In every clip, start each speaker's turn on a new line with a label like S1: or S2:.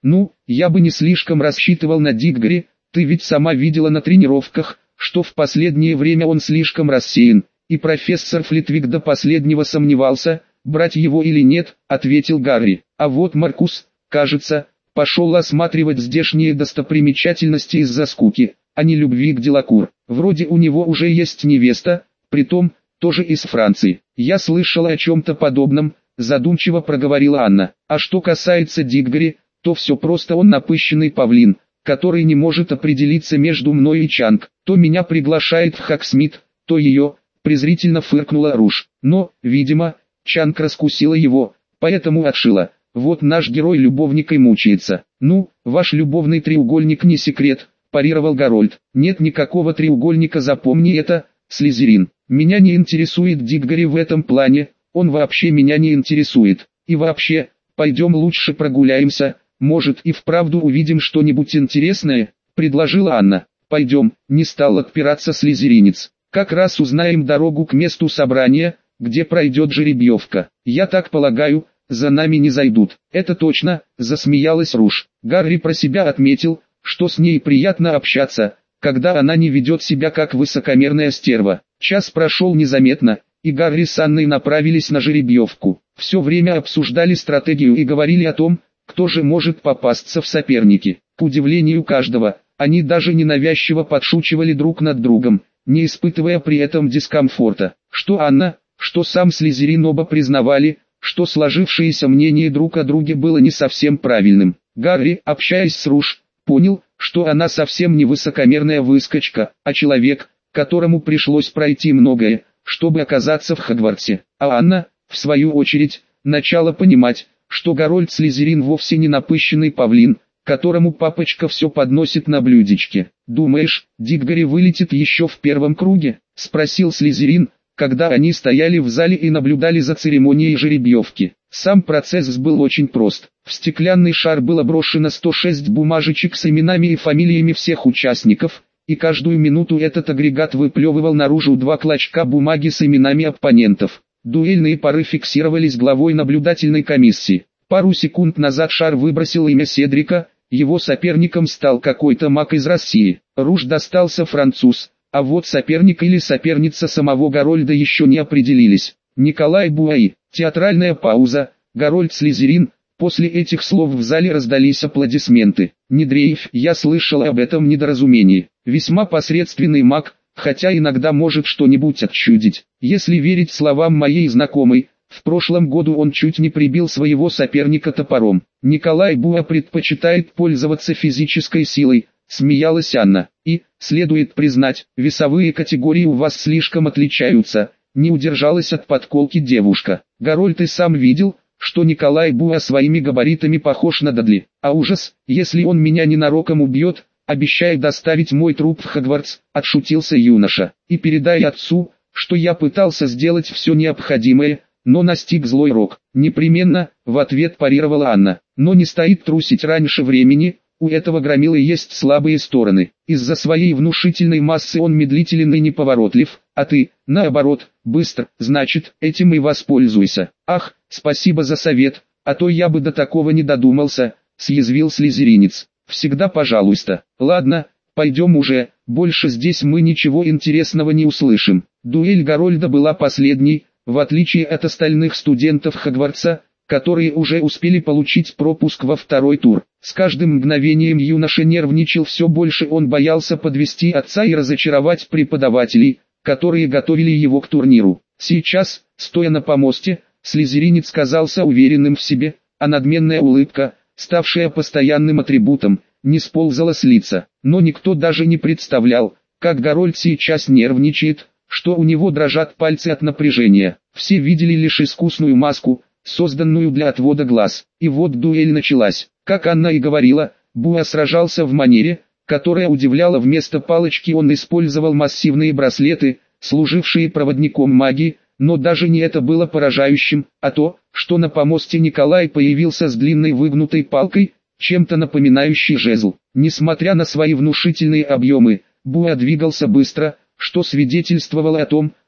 S1: Ну, я бы не слишком рассчитывал на Диггори, ты ведь сама видела на тренировках, что в последнее время он слишком рассеян, и профессор Флитвик до последнего сомневался, брать его или нет, ответил Гарри. А вот Маркус, кажется, пошел осматривать здешние достопримечательности из-за скуки, а не любви к Делакур. Вроде у него уже есть невеста, притом, тоже из Франции. Я слышала о чем-то подобном, задумчиво проговорила Анна. А что касается Диггори, то все просто, он напыщенный павлин, который не может определиться между мной и Чанг. То меня приглашает в Хаксмит, то ее, презрительно фыркнула Руж. Но, видимо, Чанг раскусила его, поэтому отшила. Вот наш герой любовник и мучается. Ну, ваш любовный треугольник не секрет, парировал Гарольд. Нет никакого треугольника, запомни это, Слизерин. Меня не интересует Диггори в этом плане, он вообще меня не интересует. И вообще, пойдем лучше прогуляемся, может и вправду увидим что-нибудь интересное, предложила Анна. Пойдем, не стал отпираться слизеринец. Как раз узнаем дорогу к месту собрания, где пройдет жеребьевка. Я так полагаю, за нами не зайдут. Это точно, засмеялась Руж. Гарри про себя отметил, что с ней приятно общаться, когда она не ведет себя как высокомерная стерва. Час прошел незаметно, и Гарри с Анной направились на жеребьевку. Все время обсуждали стратегию и говорили о том, кто же может попасться в соперники. К удивлению каждого, они даже ненавязчиво подшучивали друг над другом, не испытывая при этом дискомфорта. Что Анна, что сам Слизерин оба признавали, что сложившееся мнение друг о друге было не совсем правильным. Гарри, общаясь с Руж, понял, что она совсем не высокомерная выскочка, а человек, которому пришлось пройти многое, чтобы оказаться в Хогвартсе. А Анна, в свою очередь, начала понимать, что Гарольд Слизерин вовсе не напыщенный павлин, которому папочка все подносит на блюдечке. «Думаешь, Диггори вылетит еще в первом круге?» – спросил Слизерин, когда они стояли в зале и наблюдали за церемонией жеребьевки. Сам процесс был очень прост. В стеклянный шар было брошено 106 бумажечек с именами и фамилиями всех участников, и каждую минуту этот агрегат выплевывал наружу 2 клочка бумаги с именами оппонентов. Дуэльные пары фиксировались главой наблюдательной комиссии. Пару секунд назад шар выбросил имя Седрика, его соперником стал какой-то маг из России. Руж достался француз, а вот соперник или соперница самого Гарольда еще не определились. Николай Буаи. Театральная пауза. Гарольд Слизерин. После этих слов в зале раздались аплодисменты. «Не дрейфь, я слышал об этом недоразумении. Весьма посредственный маг, хотя иногда может что-нибудь отчудить. Если верить словам моей знакомой, в прошлом году он чуть не прибил своего соперника топором. Николай Буа предпочитает пользоваться физической силой», смеялась Анна. «И, следует признать, весовые категории у вас слишком отличаются», не удержалась от подколки девушка. «Гарольд и сам видел, что Николай Буа своими габаритами похож на Дадли. А ужас, если он меня ненароком убьет, обещай доставить мой труп в Хогвартс», отшутился юноша. «И передай отцу, что я пытался сделать все необходимое, но настиг злой рок». «Непременно», в ответ парировала Анна. «Но не стоит трусить раньше времени, у этого громилы есть слабые стороны. Из-за своей внушительной массы он медлителен и неповоротлив, а ты, наоборот, быстр, значит, этим и воспользуйся». «Ах, спасибо за совет, а то я бы до такого не додумался», съязвил слизеринец. «Всегда пожалуйста. Ладно, пойдем уже, больше здесь мы ничего интересного не услышим». Дуэль Гарольда была последней, в отличие от остальных студентов Хогвартса, которые уже успели получить пропуск во второй тур. С каждым мгновением юноша нервничал все больше, он боялся подвести отца и разочаровать преподавателей, которые готовили его к турниру. Сейчас, стоя на помосте, слизеринец казался уверенным в себе, а надменная улыбка, ставшая постоянным атрибутом, не сползала с лица. Но никто даже не представлял, как Гарольд сейчас нервничает, что у него дрожат пальцы от напряжения. Все видели лишь искусную маску, созданную для отвода глаз. И вот дуэль началась. Как Анна и говорила, Буа сражался в манере, которая удивляла. Вместо палочки он использовал массивные браслеты, служившие проводником магии, но даже не это было поражающим, а то, что на помосте Николай появился с длинной выгнутой палкой, чем-то напоминающей жезл. Несмотря на свои внушительные объемы, Буа двигался быстро, что свидетельствовало о том,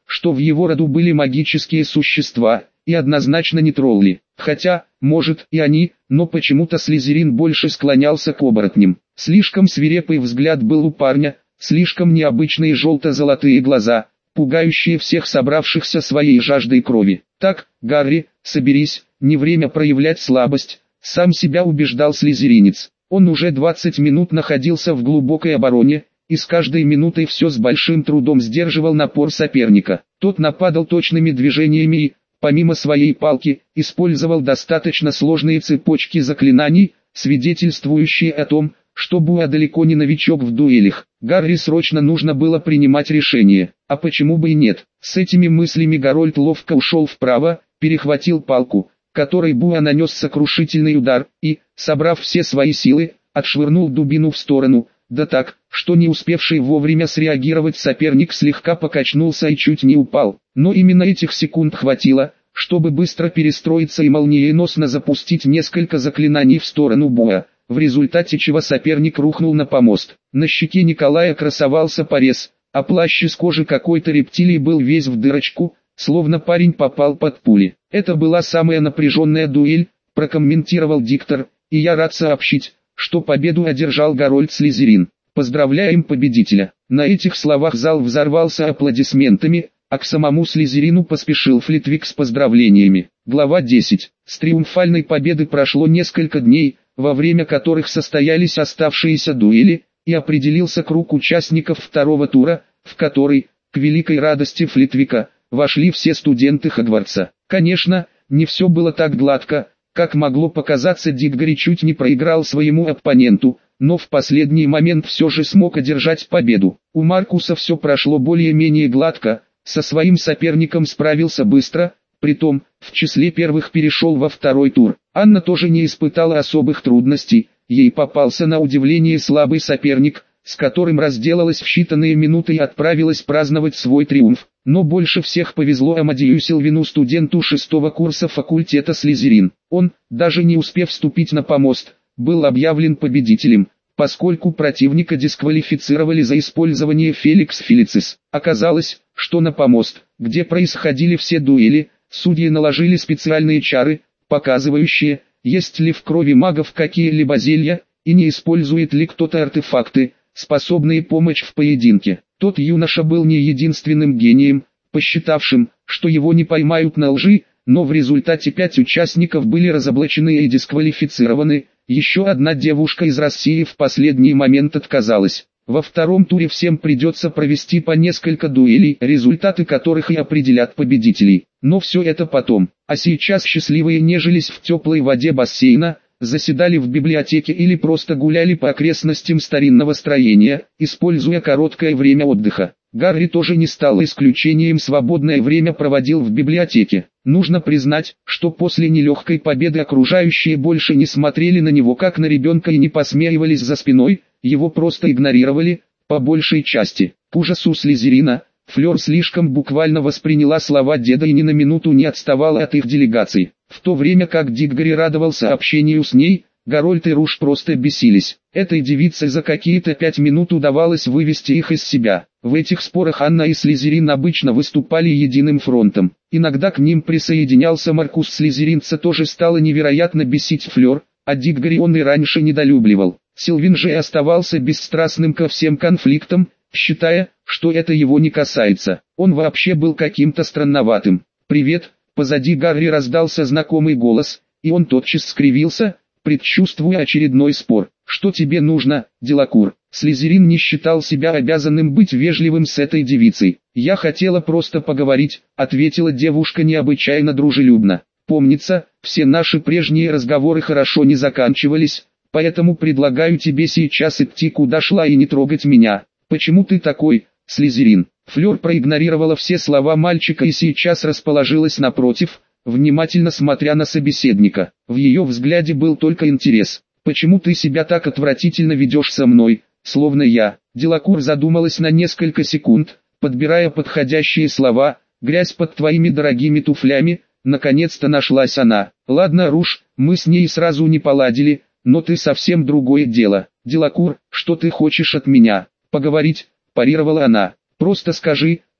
S1: что в его роду были магические существа, и однозначно не тролли. Хотя, может и они, но почему-то Слизерин больше склонялся к оборотням. Слишком свирепый взгляд был у парня, слишком необычные желто-золотые глаза, пугающие всех собравшихся своей жаждой крови. «Так, Гарри, соберись, не время проявлять слабость», — сам себя убеждал слизеринец. Он уже 20 минут находился в глубокой обороне, и с каждой минутой все с большим трудом сдерживал напор соперника. Тот нападал точными движениями и, помимо своей палки, использовал достаточно сложные цепочки заклинаний, свидетельствующие о том, что Буа далеко не новичок в дуэлях. Гарри срочно нужно было принимать решение, а почему бы и нет. С этими мыслями Гарольд ловко ушел вправо, перехватил палку, которой Буа нанес сокрушительный удар, и, собрав все свои силы, отшвырнул дубину в сторону, да так, что не успевший вовремя среагировать соперник слегка покачнулся и чуть не упал. Но именно этих секунд хватило, чтобы быстро перестроиться и молниеносно запустить несколько заклинаний в сторону Буа, в результате чего соперник рухнул на помост. На щеке Николая красовался порез, а плащ из кожи какой-то рептилии был весь в дырочку, словно парень попал под пули. «Это была самая напряженная дуэль», — прокомментировал диктор, — «и я рад сообщить, что победу одержал Гарольд Слизерин. Поздравляем победителя». На этих словах зал взорвался аплодисментами, а к самому Слизерину поспешил Флитвик с поздравлениями. Глава 10. С триумфальной победы прошло несколько дней, во время которых состоялись оставшиеся дуэли, и определился круг участников второго тура, в который, к великой радости Флитвика, вошли все студенты Хогвартса. Конечно, не все было так гладко, как могло показаться. Диггори чуть не проиграл своему оппоненту, но в последний момент все же смог одержать победу. У Маркуса все прошло более-менее гладко, со своим соперником справился быстро, притом, в числе первых перешел во второй тур. Анна тоже не испытала особых трудностей, ей попался на удивление слабый соперник, с которым разделалась в считанные минуты и отправилась праздновать свой триумф. Но больше всех повезло Амадею Силвину, студенту 6-го курса факультета Слизерин. Он, даже не успев вступить на помост, был объявлен победителем, поскольку противника дисквалифицировали за использование Феликс Фелицис. Оказалось, что на помост, где происходили все дуэли, судьи наложили специальные чары, показывающие, есть ли в крови магов какие-либо зелья, и не использует ли кто-то артефакты, способные помочь в поединке. Тот юноша был не единственным гением, посчитавшим, что его не поймают на лжи, но в результате 5 участников были разоблачены и дисквалифицированы. Еще одна девушка из России в последний момент отказалась. Во втором туре всем придется провести по несколько дуэлей, результаты которых и определят победителей. Но все это потом. А сейчас счастливые нежились в теплой воде бассейна, заседали в библиотеке или просто гуляли по окрестностям старинного строения, используя короткое время отдыха. Гарри тоже не стал исключением, свободное время проводил в библиотеке. Нужно признать, что после нелегкой победы окружающие больше не смотрели на него как на ребенка и не посмеивались за спиной, его просто игнорировали, по большей части. К ужасу Слизерина, Флёр слишком буквально восприняла слова деда и ни на минуту не отставала от их делегаций. В то время как Диггори радовался общению с ней, Гарольд и Руж просто бесились. Этой девице за какие-то 5 минут удавалось вывести их из себя. В этих спорах Анна и Слизерин обычно выступали единым фронтом. Иногда к ним присоединялся Маркус. Слизеринца тоже стало невероятно бесить Флёр, а Диггори он и раньше недолюбливал. Силвин же оставался бесстрастным ко всем конфликтам, считая, что это его не касается. Он вообще был каким-то странноватым. «Привет!» Позади Гарри раздался знакомый голос, и он тотчас скривился, предчувствуя очередной спор. «Что тебе нужно, Делакур?» Слизерин не считал себя обязанным быть вежливым с этой девицей. «Я хотела просто поговорить», — ответила девушка необычайно дружелюбно. «Помнится, все наши прежние разговоры хорошо не заканчивались, поэтому предлагаю тебе сейчас идти куда шла и не трогать меня. Почему ты такой, Слизерин?» Флёр проигнорировала все слова мальчика и сейчас расположилась напротив, внимательно смотря на собеседника. В ее взгляде был только интерес. «Почему ты себя так отвратительно ведешь со мной, словно я?» Делакур задумалась на несколько секунд, подбирая подходящие слова. «Грязь под твоими дорогими туфлями», наконец-то нашлась она. «Ладно, Руж, мы с ней сразу не поладили, но ты совсем другое дело. Делакур, что ты хочешь от меня?» «Поговорить», парировала она. «Просто скажи,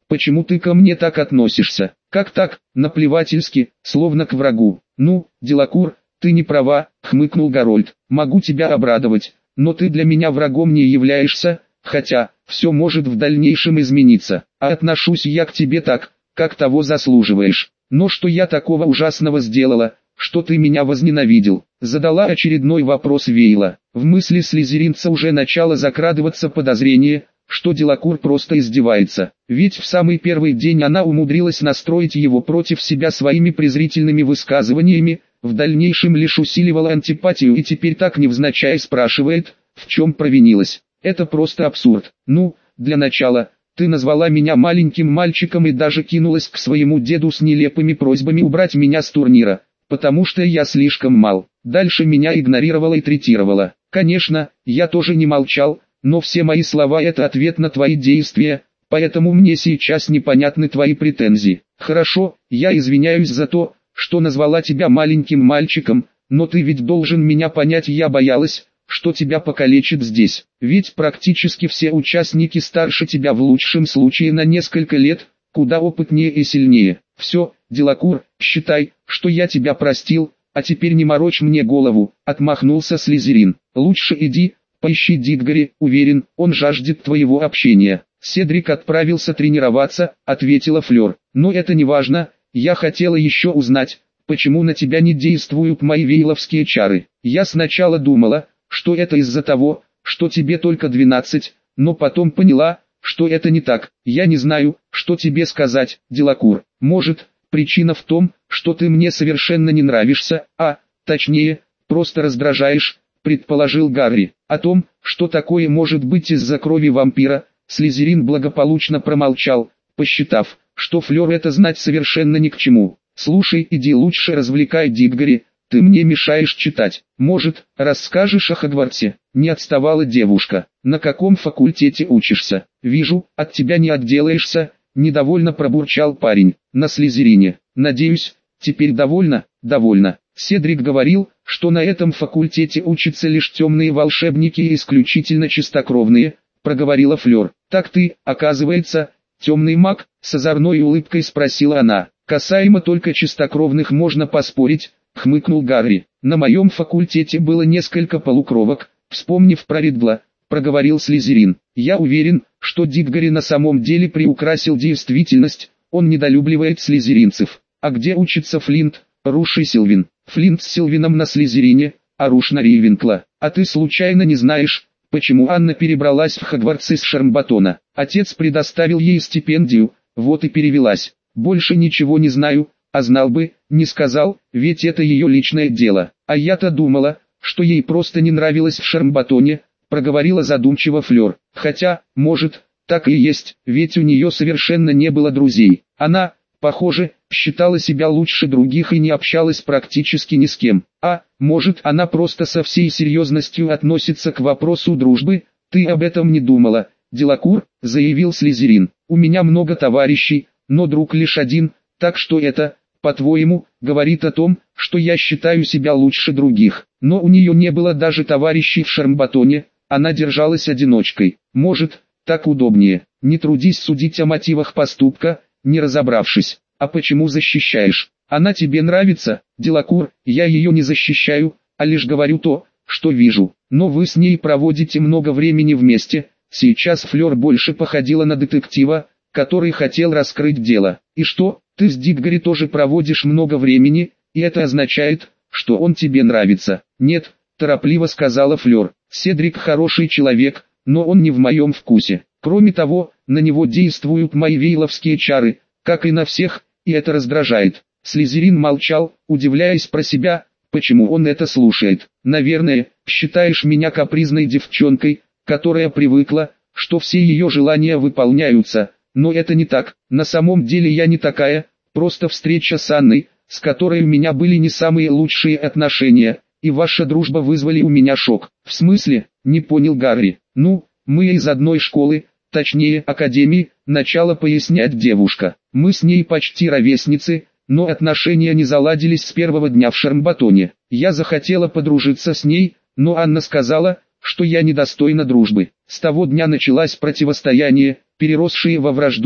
S1: Почему ты ко мне так относишься? Как так, наплевательски, словно к врагу? Ну, Делакур, ты не права, хмыкнул Гарольд. Могу тебя обрадовать, но ты для меня врагом не являешься, хотя, все может в дальнейшем измениться. А отношусь я к тебе так, как того заслуживаешь. Но что я такого ужасного сделала, что ты меня возненавидел? Задала очередной вопрос Вейла. В мысли слизеринца уже начало закрадываться подозрение, что Делакур просто издевается. Ведь в самый первый день она умудрилась настроить его против себя своими презрительными высказываниями, в дальнейшем лишь усиливала антипатию и теперь так невзначай спрашивает, в чем провинилась. Это просто абсурд. Ну, для начала, ты назвала меня маленьким мальчиком и даже кинулась к своему деду с нелепыми просьбами убрать меня с турнира, потому что я слишком мал. Дальше меня игнорировала и третировала. Конечно, я тоже не молчал, но все мои слова это ответ на твои действия, поэтому мне сейчас непонятны твои претензии. Хорошо, я извиняюсь за то, что назвала тебя маленьким мальчиком, но ты ведь должен меня понять, я боялась, что тебя покалечат здесь. Ведь практически все участники старше тебя в лучшем случае на несколько лет, куда опытнее и сильнее. Все, Делакур, считай, что я тебя простил, а теперь не морочь мне голову, отмахнулся Слизерин. Лучше иди, поищи Дитгари, уверен, он жаждет твоего общения. Седрик отправился тренироваться, ответила Флёр. Но это не важно, я хотела еще узнать, почему на тебя не действуют мои вейловские чары. Я сначала думала, что это из-за того, что тебе только 12, но потом поняла, что это не так. Я не знаю, что тебе сказать, Делакур. Может, причина в том, что ты мне совершенно не нравишься, точнее, просто раздражаешь, предположил Гарри. О том, что такое может быть из-за крови вампира, Слизерин благополучно промолчал, посчитав, что Флёр это знать совершенно ни к чему. Слушай, иди лучше развлекай Дитгари, ты мне мешаешь читать. Может, расскажешь о Хогвартсе? Не отставала девушка. На каком факультете учишься? Вижу, от тебя не отделаешься, недовольно пробурчал парень. На Слизерине. Надеюсь, теперь довольна? Довольна. Седрик говорил, что на этом факультете учатся лишь темные волшебники и исключительно чистокровные, проговорила Флёр. Так ты, оказывается, темный маг? С озорной улыбкой спросила она. Касаемо только чистокровных можно поспорить, хмыкнул Гарри. На моем факультете было несколько полукровок, вспомнив про Ридла, проговорил Слизерин. Я уверен, что Дитгари на самом деле приукрасил действительность, он недолюбливает слизеринцев. А где учится Флинт, Руш и Сильвин? Флинт с Сильвином на Слизерине, а Руш на Рейвенкла. А ты случайно не знаешь, почему Анна перебралась в Хогвартс из Шармбатона? Отец предоставил ей стипендию, вот и перевелась. Больше ничего не знаю, а знал бы, не сказал, ведь это ее личное дело. А я-то думала, что ей просто не нравилось в Шармбатоне, проговорила задумчиво Флёр. Хотя, может, так и есть, ведь у нее совершенно не было друзей. Она, похоже, считала себя лучше других и не общалась практически ни с кем. А, может, она просто со всей серьезностью относится к вопросу дружбы? Ты об этом не думала, Делакур, заявил Слизерин. У меня много товарищей, но друг лишь один, так что это, по-твоему, говорит о том, что я считаю себя лучше других. Но у нее не было даже товарищей в Шармбатоне, она держалась одиночкой. Может, так удобнее. Не трудись судить о мотивах поступка, не разобравшись. А почему защищаешь? Она тебе нравится, Делакур? Я ее не защищаю, а лишь говорю то, что вижу. Но вы с ней проводите много времени вместе. Сейчас Флёр больше походила на детектива, который хотел раскрыть дело. И что, ты с Дитгари тоже проводишь много времени, и это означает, что он тебе нравится? Нет, торопливо сказала Флёр. Седрик хороший человек, но он не в моем вкусе. Кроме того, на него действуют мои вейловские чары, как и на всех, и это раздражает. Слизерин молчал, удивляясь про себя, почему он это слушает. Наверное, считаешь меня капризной девчонкой, которая привыкла, что все ее желания выполняются. Но это не так, на самом деле я не такая, просто встреча с Анной, с которой у меня были не самые лучшие отношения, и ваша дружба вызвали у меня шок. В смысле, не понял Гарри. Ну, мы из одной школы, точнее академии, начала пояснять девушка. Мы с ней почти ровесницы, но отношения не заладились с первого дня в Шармбатоне. Я захотела подружиться с ней, но Анна сказала, что я недостойна дружбы. С того дня началось противостояние, переросшее во вражду,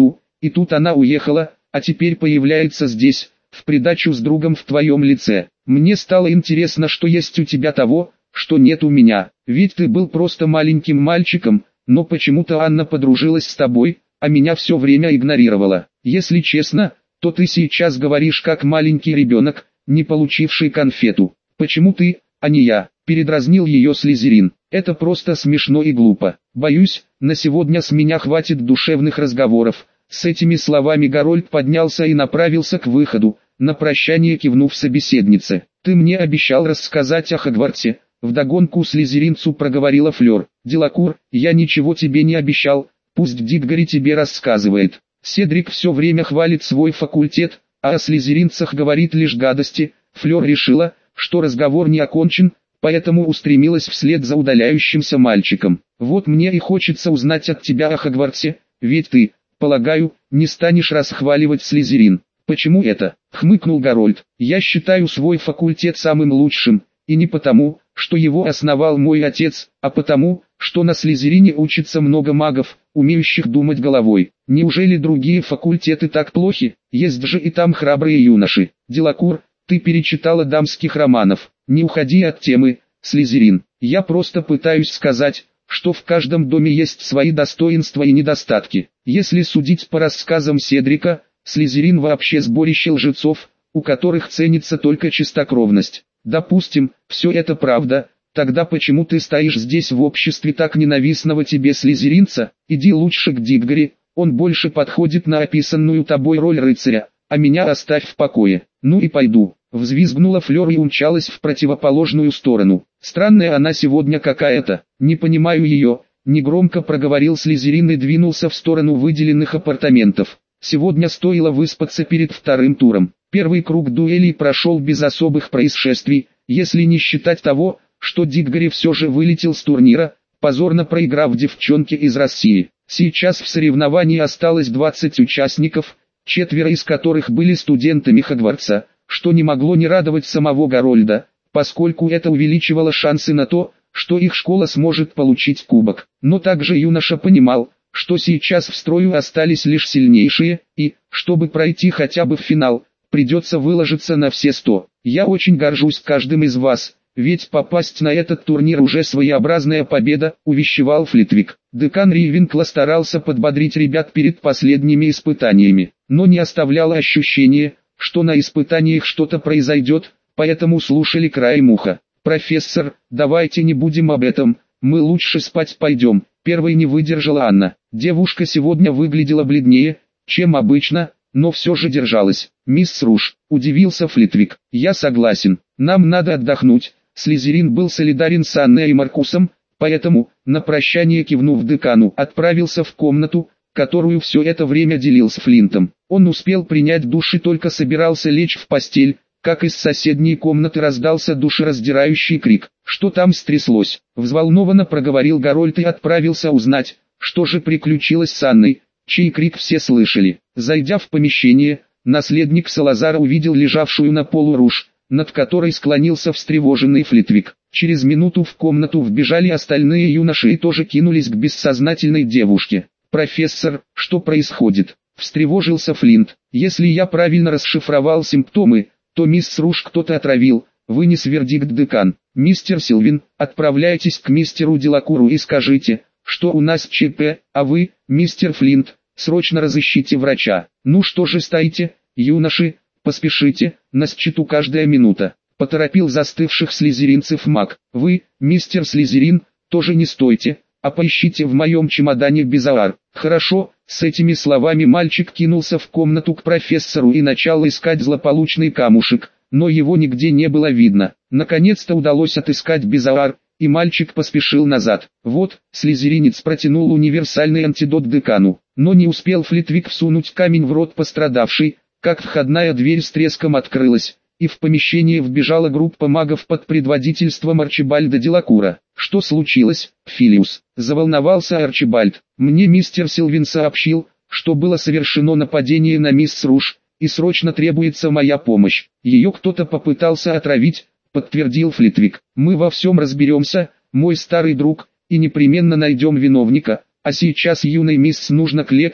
S1: и тут она уехала, а теперь появляется здесь, в придачу с другом в твоем лице. Мне стало интересно, что есть у тебя того, что нет у меня, ведь ты был просто маленьким мальчиком, но почему-то Анна подружилась с тобой, а меня все время игнорировала. Если честно, то ты сейчас говоришь как маленький ребенок, не получивший конфету. Почему ты, а не я? Передразнил ее Слизерин. Это просто смешно и глупо. Боюсь, на сегодня с меня хватит душевных разговоров. С этими словами Гарольд поднялся и направился к выходу, на прощание кивнув собеседнице. Ты мне обещал рассказать о Хогвартсе. Вдогонку слизеринцу проговорила Флёр. Делакур, я ничего тебе не обещал, пусть Диггори тебе рассказывает. Седрик все время хвалит свой факультет, а о слизеринцах говорит лишь гадости. Флёр решила, что разговор не окончен, поэтому устремилась вслед за удаляющимся мальчиком. Вот мне и хочется узнать от тебя о Хогвартсе, ведь ты, полагаю, не станешь расхваливать Слизерин. Почему это? Хмыкнул Гарольд. Я считаю свой факультет самым лучшим, и не потому, что его основал мой отец, а потому, что на Слизерине учится много магов, умеющих думать головой. Неужели другие факультеты так плохи? Есть же и там храбрые юноши. Делакур, ты перечитала дамских романов. Не уходи от темы, Слизерин. Я просто пытаюсь сказать, что в каждом доме есть свои достоинства и недостатки. Если судить по рассказам Седрика, Слизерин вообще сборище лжецов, у которых ценится только чистокровность. Допустим, все это правда, тогда почему ты стоишь здесь в обществе так ненавистного тебе слизеринца? Иди лучше к Диггори, он больше подходит на описанную тобой роль рыцаря, а меня оставь в покое. Ну и пойду. Взвизгнула Флёр и умчалась в противоположную сторону. Странная она сегодня какая-то, не понимаю ее, негромко проговорил Слизерин и двинулся в сторону выделенных апартаментов. Сегодня стоило выспаться перед вторым туром. Первый круг дуэлей прошел без особых происшествий, если не считать того, что Диггори все же вылетел с турнира, позорно проиграв девчонке из России. Сейчас в соревновании осталось 20 участников, 4 из которых были студентами Хогвартса, что не могло не радовать самого Гарольда, поскольку это увеличивало шансы на то, что их школа сможет получить кубок. Но также юноша понимал, что сейчас в строю остались лишь сильнейшие, и, чтобы пройти хотя бы в финал, придется выложиться на все 100. Я очень горжусь каждым из вас, ведь попасть на этот турнир уже своеобразная победа, увещевал Флитвик. Декан Ривенкла старался подбодрить ребят перед последними испытаниями, но не оставляло ощущения, что на испытаниях что-то произойдет, поэтому слушали краем уха. «Профессор, давайте не будем об этом, мы лучше спать пойдем», первой не выдержала Анна. Девушка сегодня выглядела бледнее, чем обычно, но все же держалась. «Мисс Руш», удивился Флитвик, — «я согласен, нам надо отдохнуть». Слизерин был солидарен с Анной и Маркусом, поэтому, на прощание кивнув декану, отправился в комнату, которую все это время делил с Флинтом. Он успел принять душ и только собирался лечь в постель, как из соседней комнаты раздался душераздирающий крик. «Что там стряслось?» — взволнованно проговорил Гарольд и отправился узнать, что же приключилось с Анной, чей крик все слышали. Зайдя в помещение, наследник Салазара увидел лежавшую на полу Руш, над которой склонился встревоженный Флитвик. Через минуту в комнату вбежали остальные юноши и тоже кинулись к бессознательной девушке. «Профессор, что происходит?» — встревожился Флинт. «Если я правильно расшифровал симптомы, то мисс Руш кто-то отравил», — вынес вердикт декан. «Мистер Силвин, отправляйтесь к мистеру Делакуру и скажите, что у нас ЧП, а вы, мистер Флинт, срочно разыщите врача». «Ну что же стоите, юноши, поспешите, на счету каждая минута», — поторопил застывших слизеринцев маг. «Вы, мистер Слизерин, тоже не стойте, а поищите в моем чемодане Безаар». «Хорошо». С этими словами мальчик кинулся в комнату к профессору и начал искать злополучный камушек, но его нигде не было видно. Наконец-то удалось отыскать Безаар, и мальчик поспешил назад. «Вот», слизеринец протянул универсальный антидот декану, но не успел Флитвик всунуть камень в рот пострадавшей, как входная дверь с треском открылась, и в помещение вбежала группа магов под предводительством Арчибальда Делакура. «Что случилось, Филиус?» — заволновался Арчибальд. «Мне мистер Силвин сообщил, что было совершено нападение на мисс Руш, и срочно требуется моя помощь. Ее кто-то попытался отравить», — подтвердил Флитвик. «Мы во всем разберемся, мой старый друг, и непременно найдем виновника, а сейчас юной мисс нужно к лекарю», —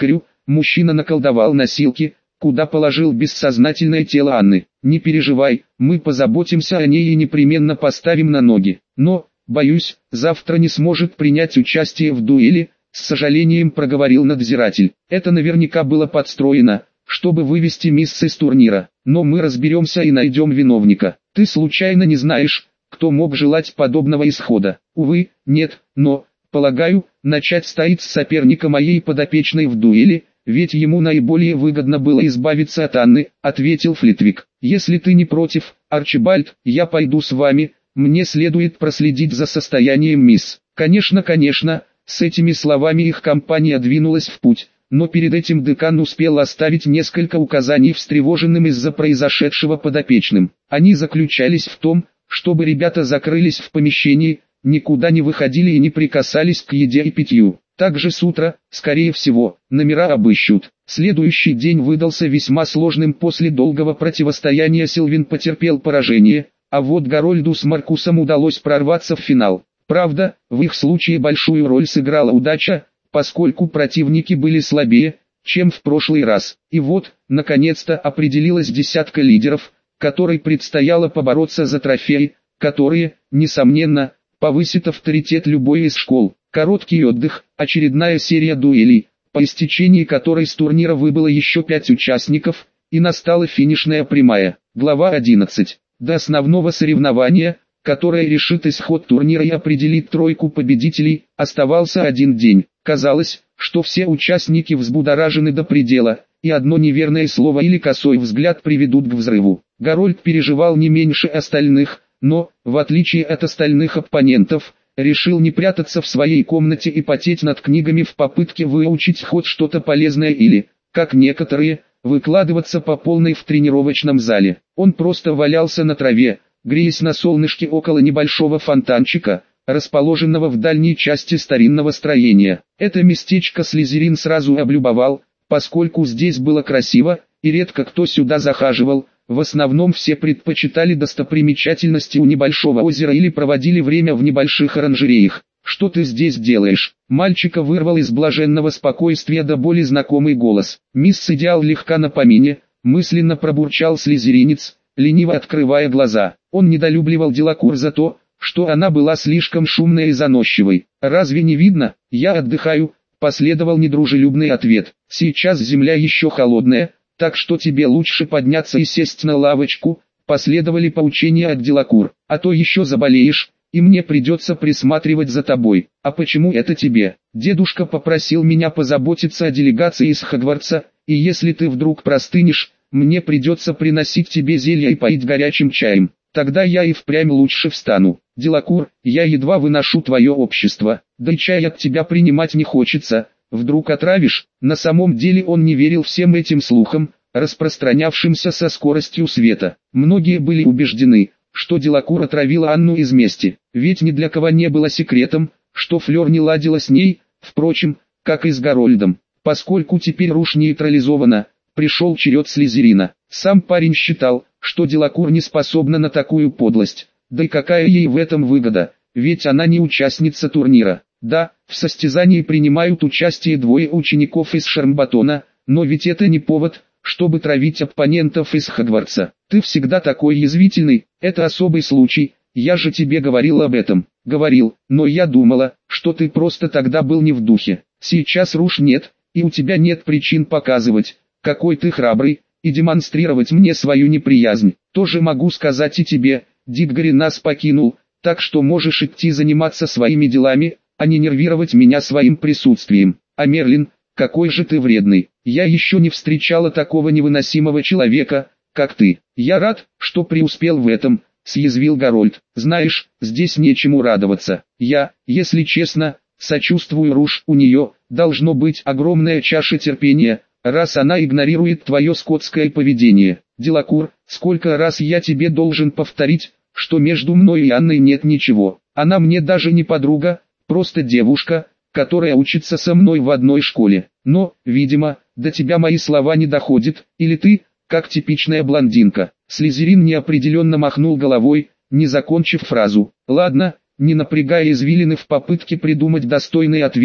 S1: Мужчина наколдовал носилки, куда положил бессознательное тело Анны. Не переживай, мы позаботимся о ней и непременно поставим на ноги. Но, боюсь, завтра не сможет принять участие в дуэли, с сожалением проговорил надзиратель. Это наверняка было подстроено, чтобы вывести мисс из турнира. Но мы разберемся и найдем виновника. Ты случайно не знаешь, кто мог желать подобного исхода? Увы, нет, но, полагаю, начать стоит с соперника моей подопечной в дуэли, ведь ему наиболее выгодно было избавиться от Анны, ответил Флитвик. Если ты не против, Арчибальд, я пойду с вами, мне следует проследить за состоянием мисс. Конечно, конечно, с этими словами их компания двинулась в путь, но перед этим декан успел оставить несколько указаний встревоженным из-за произошедшего подопечным. Они заключались в том, чтобы ребята закрылись в помещении, никуда не выходили и не прикасались к еде и питью. Также с утра, скорее всего, номера обыщут. Следующий день выдался весьма сложным. После долгого противостояния Сильвин потерпел поражение, а вот Гарольду с Маркусом удалось прорваться в финал. Правда, в их случае большую роль сыграла удача, поскольку противники были слабее, чем в прошлый раз. И вот, наконец-то определилась десятка лидеров, которой предстояло побороться за трофеи, которые, несомненно, повысит авторитет любой из школ. Короткий отдых, очередная серия дуэлей, по истечении которой с турнира выбыло еще 5 участников, и настала финишная прямая. Глава 11. До основного соревнования, которое решит исход турнира и определит тройку победителей, оставался один день. Казалось, что все участники взбудоражены до предела, и одно неверное слово или косой взгляд приведут к взрыву. Гарольд переживал не меньше остальных, но, в отличие от остальных оппонентов, решил не прятаться в своей комнате и потеть над книгами в попытке выучить хоть что-то полезное или, как некоторые, выкладываться по полной в тренировочном зале. Он просто валялся на траве, греясь на солнышке около небольшого фонтанчика, расположенного в дальней части старинного строения. Это местечко Слизерин сразу облюбовал, поскольку здесь было красиво, и редко кто сюда захаживал. В основном все предпочитали достопримечательности у небольшого озера или проводили время в небольших оранжереях. «Что ты здесь делаешь?» Мальчика вырвал из блаженного спокойствия до боли знакомый голос. «Мисс Идеал легка на помине», мысленно пробурчал слизеринец, лениво открывая глаза. Он недолюбливал Делакур за то, что она была слишком шумной и заносчивой. «Разве не видно? Я отдыхаю», последовал недружелюбный ответ. «Сейчас земля еще холодная, так что тебе лучше подняться и сесть на лавочку», последовали поучения от Делакур. «А то еще заболеешь, и мне придется присматривать за тобой». «А почему это тебе?» «Дедушка попросил меня позаботиться о делегации из Хогвартса, и если ты вдруг простынешь, мне придется приносить тебе зелье и поить горячим чаем. Тогда я и впрямь лучше встану». «Делакур, я едва выношу твое общество, да и чай от тебя принимать не хочется. Вдруг отравишь?» На самом деле он не верил всем этим слухам, распространявшимся со скоростью света. Многие были убеждены, что Делакур отравила Анну из мести, ведь ни для кого не было секретом, что Флёр не ладила с ней, впрочем, как и с Гарольдом. Поскольку теперь Руж нейтрализована, пришел черед Слизерина. Сам парень считал, что Делакур не способна на такую подлость, да и какая ей в этом выгода, ведь она не участница турнира. Да, в состязании принимают участие 2 учеников из Шармбатона, но ведь это не повод, чтобы травить оппонентов из Хогвартса. «Ты всегда такой язвительный, это особый случай, я же тебе говорил об этом». «Говорил, но я думала, что ты просто тогда был не в духе. Сейчас Руж нет, и у тебя нет причин показывать, какой ты храбрый, и демонстрировать мне свою неприязнь. Тоже могу сказать и тебе, Дитгари нас покинул, так что можешь идти заниматься своими делами, а не нервировать меня своим присутствием. А Мерлин, какой же ты вредный. Я еще не встречала такого невыносимого человека, как ты. Я рад, что преуспел в этом», съязвил Гарольд. «Знаешь, здесь нечему радоваться. Я, если честно, сочувствую Руж, у нее, должно быть огромная чаша терпения, раз она игнорирует твое скотское поведение. Делакур, сколько раз я тебе должен повторить, что между мной и Анной нет ничего. Она мне даже не подруга, просто девушка, которая учится со мной в одной школе. Но, видимо, до тебя мои слова не доходят, или ты, как типичная блондинка». Слизерин неопределенно махнул головой, не закончив фразу. «Ладно», не напрягая извилины в попытке придумать достойный ответ,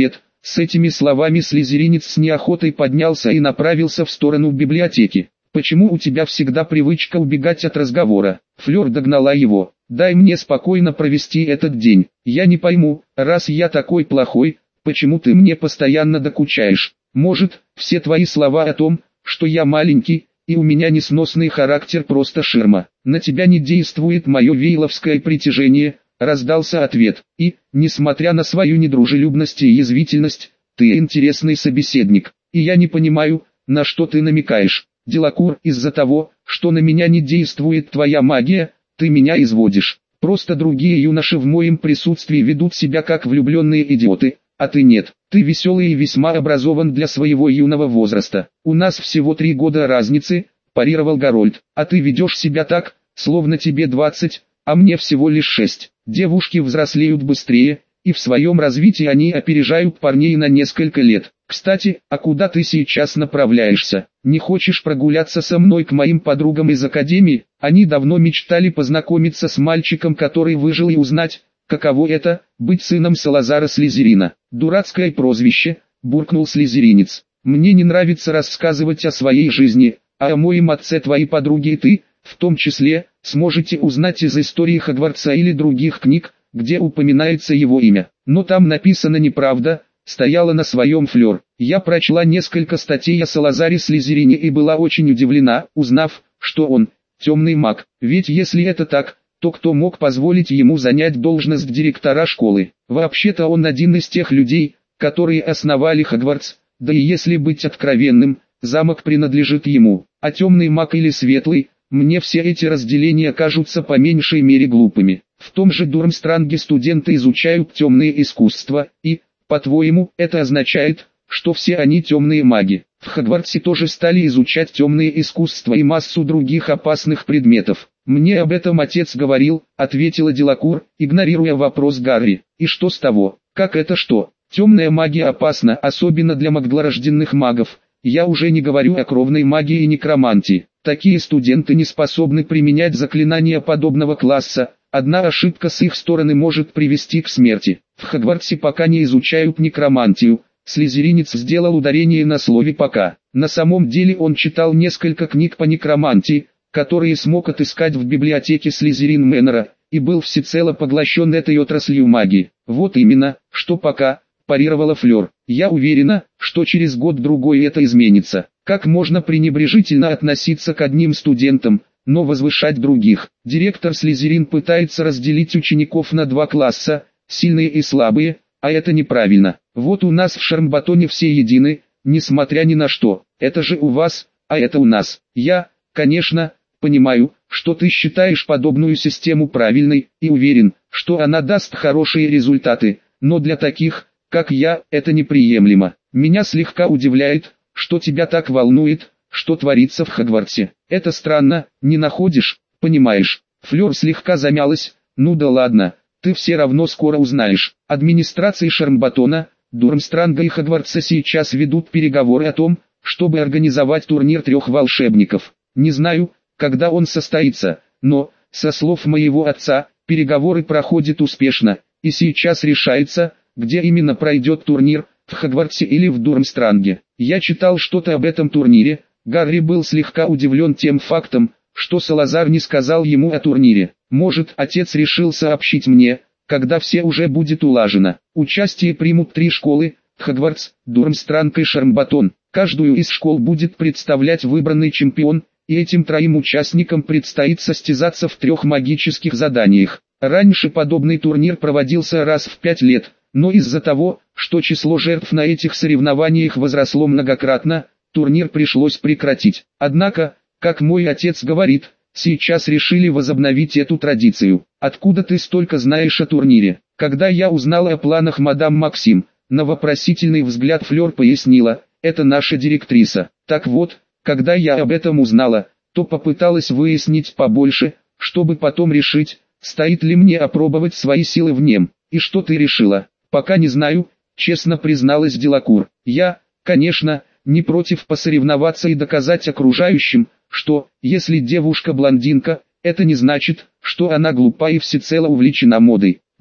S1: С этими словами слизеринец с неохотой поднялся и направился в сторону библиотеки. «Почему у тебя всегда привычка убегать от разговора?» Флёр догнала его. «Дай мне спокойно провести этот день. Я не пойму, раз я такой плохой, почему ты мне постоянно докучаешь? Может, все твои слова о том, что я маленький, и у меня несносный характер просто ширма. На тебя не действует мое вейловское притяжение», раздался ответ. «И, несмотря на свою недружелюбность и язвительность, ты интересный собеседник, и я не понимаю, на что ты намекаешь. Делакур, из-за того, что на меня не действует твоя магия, ты меня изводишь. Просто другие юноши в моем присутствии ведут себя как влюбленные идиоты, а ты нет. Ты веселый и весьма образован для своего юного возраста. У нас всего 3 года разницы», парировал Гарольд. «А ты ведешь себя так, словно тебе 20, а мне всего лишь 6. Девушки взрослеют быстрее, и в своем развитии они опережают парней на несколько лет. Кстати, а куда ты сейчас направляешься? Не хочешь прогуляться со мной к моим подругам из академии? Они давно мечтали познакомиться с мальчиком, который выжил, и узнать, каково это – быть сыном Салазара Слизерина». «Дурацкое прозвище», – буркнул слизеринец. «Мне не нравится рассказывать о своей жизни, а о моем отце твои подруги и ты, в том числе, сможете узнать из истории Хогвартса или других книг, где упоминается его имя. Но там написано неправда», стояла на своем Флёр. «Я прочла несколько статей о Салазаре Слизерине и была очень удивлена, узнав, что он – темный маг. Ведь если это так, то кто мог позволить ему занять должность директора школы? Вообще-то он один из тех людей, которые основали Хогвартс, да и если быть откровенным, замок принадлежит ему. А темный маг или светлый, мне все эти разделения кажутся по меньшей мере глупыми. В том же Дурмстранге студенты изучают темные искусства, и, по-твоему, это означает, что все они темные маги? В Хогвартсе тоже стали изучать темные искусства и массу других опасных предметов. «Мне об этом отец говорил», — ответила Делакур, игнорируя вопрос Гарри. «И что с того? Как это что? Темная магия опасна, особенно для маглорожденных магов. Я уже не говорю о кровной магии и некромантии. Такие студенты не способны применять заклинания подобного класса. Одна ошибка с их стороны может привести к смерти. В Хогвартсе пока не изучают некромантию». Слизеринец сделал ударение на слове «пока». На самом деле он читал несколько книг по некромантии, которые смог отыскать в библиотеке Слизерин Мэннера, и был всецело поглощен этой отраслью магии. «Вот именно, что пока», парировала Флёр. «Я уверена, что через год-другой это изменится. Как можно пренебрежительно относиться к одним студентам, но возвышать других? Директор Слизерин пытается разделить учеников на 2 класса, сильные и слабые, а это неправильно. Вот у нас в Шармбатоне все едины, несмотря ни на что. Это же у вас, а это у нас. Я, конечно, понимаю, что ты считаешь подобную систему правильной, и уверен, что она даст хорошие результаты, но для таких, как я, это неприемлемо. Меня слегка удивляет, что тебя так волнует, что творится в Хогвартсе. Это странно, не находишь? Понимаешь?» Флёр слегка замялась. «Ну да ладно, ты все равно скоро узнаешь. Администрации Шармбатона, Дурмстранга и Хогвартса сейчас ведут переговоры о том, чтобы организовать турнир 3 волшебников. Не знаю, когда он состоится, но, со слов моего отца, переговоры проходят успешно, и сейчас решается, где именно пройдет турнир, в Хогвартсе или в Дурмстранге. Я читал что-то об этом турнире». Гарри был слегка удивлен тем фактом, что Салазар не сказал ему о турнире. «Может, отец решил сообщить мне, когда все уже будет улажено. Участие примут 3 школы, Хогвартс, Дурмстранг и Шармбатон. Каждую из школ будет представлять выбранный чемпион, и этим 3 участникам предстоит состязаться в 3 магических заданиях. Раньше подобный турнир проводился раз в 5 лет, но из-за того, что число жертв на этих соревнованиях возросло многократно, турнир пришлось прекратить. Однако, как мой отец говорит, сейчас решили возобновить эту традицию. Откуда ты столько знаешь о турнире?» Когда я узнала о планах мадам Максим, на вопросительный взгляд Флёр пояснила, это наша директриса. Так вот, когда я об этом узнала, то попыталась выяснить побольше, чтобы потом решить, стоит ли мне опробовать свои силы в нем. «И что ты решила?» «Пока не знаю», честно призналась Делакур. «Я, конечно, не против посоревноваться и доказать окружающим, что, если девушка блондинка, это не значит, что она глупа и всецело увлечена модой.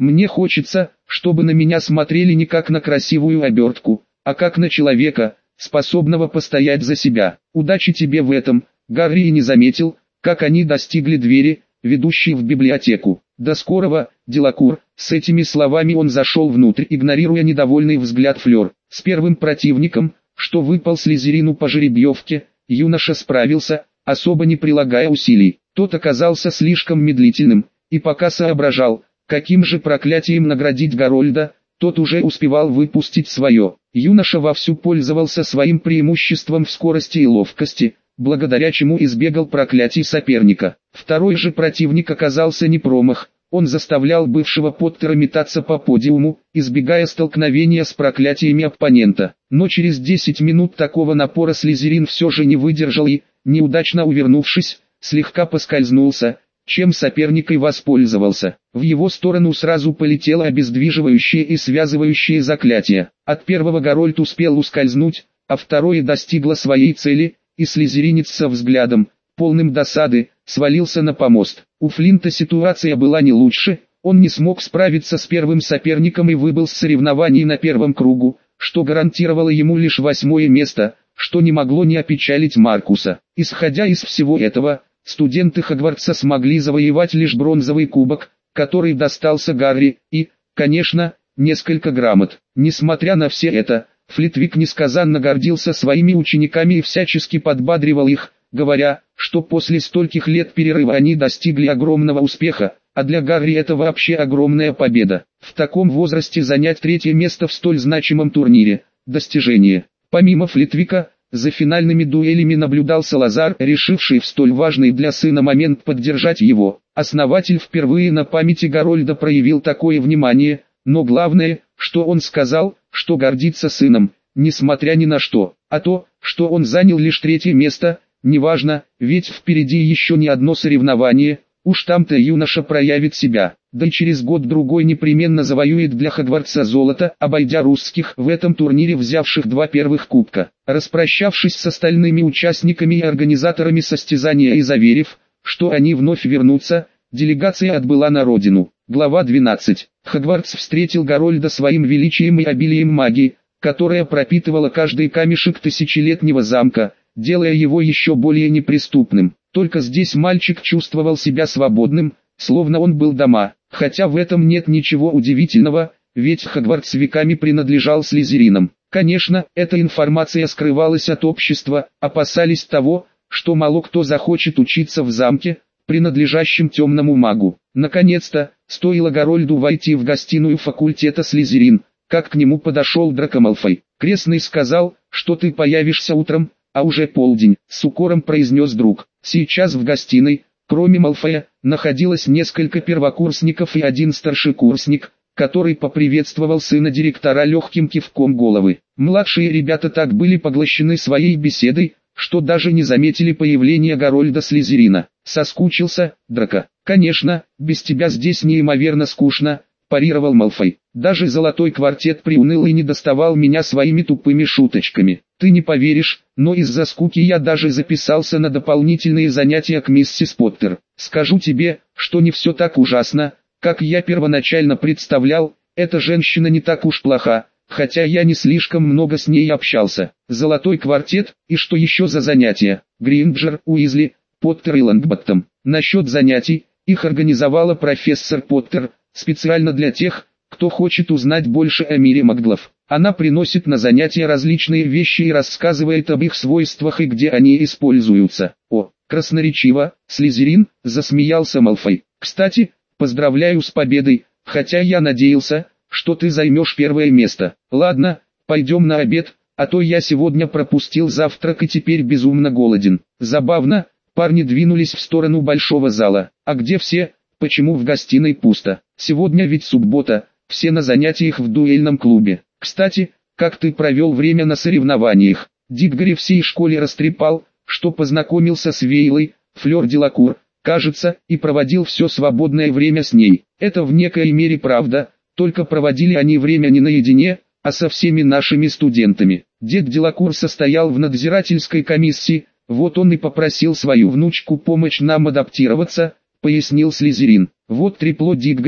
S1: Мне хочется, чтобы на меня смотрели не как на красивую обертку, а как на человека, способного постоять за себя. Удачи тебе в этом. Гарри и не заметил, как они достигли двери, ведущей в библиотеку. До скорого, Делакур. С этими словами он зашел внутрь, игнорируя недовольный взгляд Флёр. С первым противником, что выпал Слизерину по жеребьевке, юноша справился, особо не прилагая усилий. Тот оказался слишком медлительным, и пока соображал, каким же проклятием наградить Гарольда, тот уже успевал выпустить свое. Юноша вовсю пользовался своим преимуществом в скорости и ловкости, благодаря чему избегал проклятий соперника. Второй же противник оказался не промах, он заставлял бывшего Поттера метаться по подиуму, избегая столкновения с проклятиями оппонента. Но через 10 минут такого напора Слизерин все же не выдержал и, неудачно увернувшись, слегка поскользнулся, чем соперник и воспользовался. В его сторону сразу полетело обездвиживающее и связывающее заклятие. От первого Гарольд успел ускользнуть, а второе достигло своей цели, и слизеринец со взглядом, полным досады, свалился на помост. У Флинта ситуация была не лучше, он не смог справиться с первым соперником и выбыл с соревнований на первом кругу, что гарантировало ему лишь 8-е место, что не могло не опечалить Маркуса. Исходя из всего этого, студенты Хогвартса смогли завоевать лишь бронзовый кубок, который достался Гарри, и, конечно, несколько грамот. Несмотря на все это, Флитвик несказанно гордился своими учениками и всячески подбадривал их, говоря, что после стольких лет перерыва они достигли огромного успеха, а для Гарри это вообще огромная победа. В таком возрасте занять 3-е место в столь значимом турнире – достижение. Помимо Флитвика, за финальными дуэлями наблюдал Салазар, решивший в столь важный для сына момент поддержать его. Основатель впервые на памяти Гарольда проявил такое внимание, но главное, что он сказал, что гордится сыном, несмотря ни на что. А то, что он занял лишь 3-е место, неважно, ведь впереди еще не одно соревнование, уж там-то юноша проявит себя. Да и через год-другой непременно завоюет для Хогвартса золото, обойдя русских в этом турнире, взявших 2 первых кубка. Распрощавшись с остальными участниками и организаторами состязания и заверив, что они вновь вернутся, делегация отбыла на родину. Глава 12. Хогвартс встретил Гарольда своим величием и обилием магии, которая пропитывала каждый камешек тысячелетнего замка, делая его еще более неприступным. Только здесь мальчик чувствовал себя свободным, словно он был дома. Хотя в этом нет ничего удивительного, ведь Хогвартс веками принадлежал Слизеринам. Конечно, эта информация скрывалась от общества, опасались того, что мало кто захочет учиться в замке, принадлежащем темному магу. Наконец-то, стоило Гарольду войти в гостиную факультета Слизерин, как к нему подошел Драко Малфой. «Крестный сказал, что ты появишься утром, а уже полдень», — с укором произнес друг. Сейчас в гостиной, кроме Малфоя, находилось несколько первокурсников и один старшекурсник, который поприветствовал сына директора легким кивком головы. Младшие ребята так были поглощены своей беседой, что даже не заметили появления Гарольда Слизерина. «Соскучился, Драко?» «Конечно, без тебя здесь неимоверно скучно», – парировал Малфой. «Даже золотой квартет приуныл и не доставал меня своими тупыми шуточками. Ты не поверишь, но из-за скуки я даже записался на дополнительные занятия к миссис Поттер. Скажу тебе, что не все так ужасно, как я первоначально представлял, эта женщина не так уж плоха, хотя я не слишком много с ней общался. Золотой квартет, и что еще за занятия? Гринджер, Уизли, Поттер и Лонгботтом. Насчет занятий, их организовала профессор Поттер, специально для тех, кто хочет узнать больше о мире маглов. Она приносит на занятия различные вещи и рассказывает об их свойствах и где они используются. О, красноречиво, Слизерин, засмеялся Малфой. Кстати, поздравляю с победой, хотя я надеялся, что ты займешь 1-е место. Ладно, пойдем на обед, а то я сегодня пропустил завтрак и теперь безумно голоден. Забавно, парни двинулись в сторону большого зала. А где все? Почему в гостиной пусто? Сегодня ведь суббота, все на занятиях в дуэльном клубе. Кстати, как ты провел время на соревнованиях? Диггори всей школе растрепал, что познакомился с Вейлой, Флёр Делакур, кажется, и проводил все свободное время с ней. Это в некой мере правда, только проводили они время не наедине, а со всеми нашими студентами. Дед Делакур состоял в надзирательской комиссии, вот он и попросил свою внучку помочь нам адаптироваться, пояснил Слизерин. Вот трепло Диггори,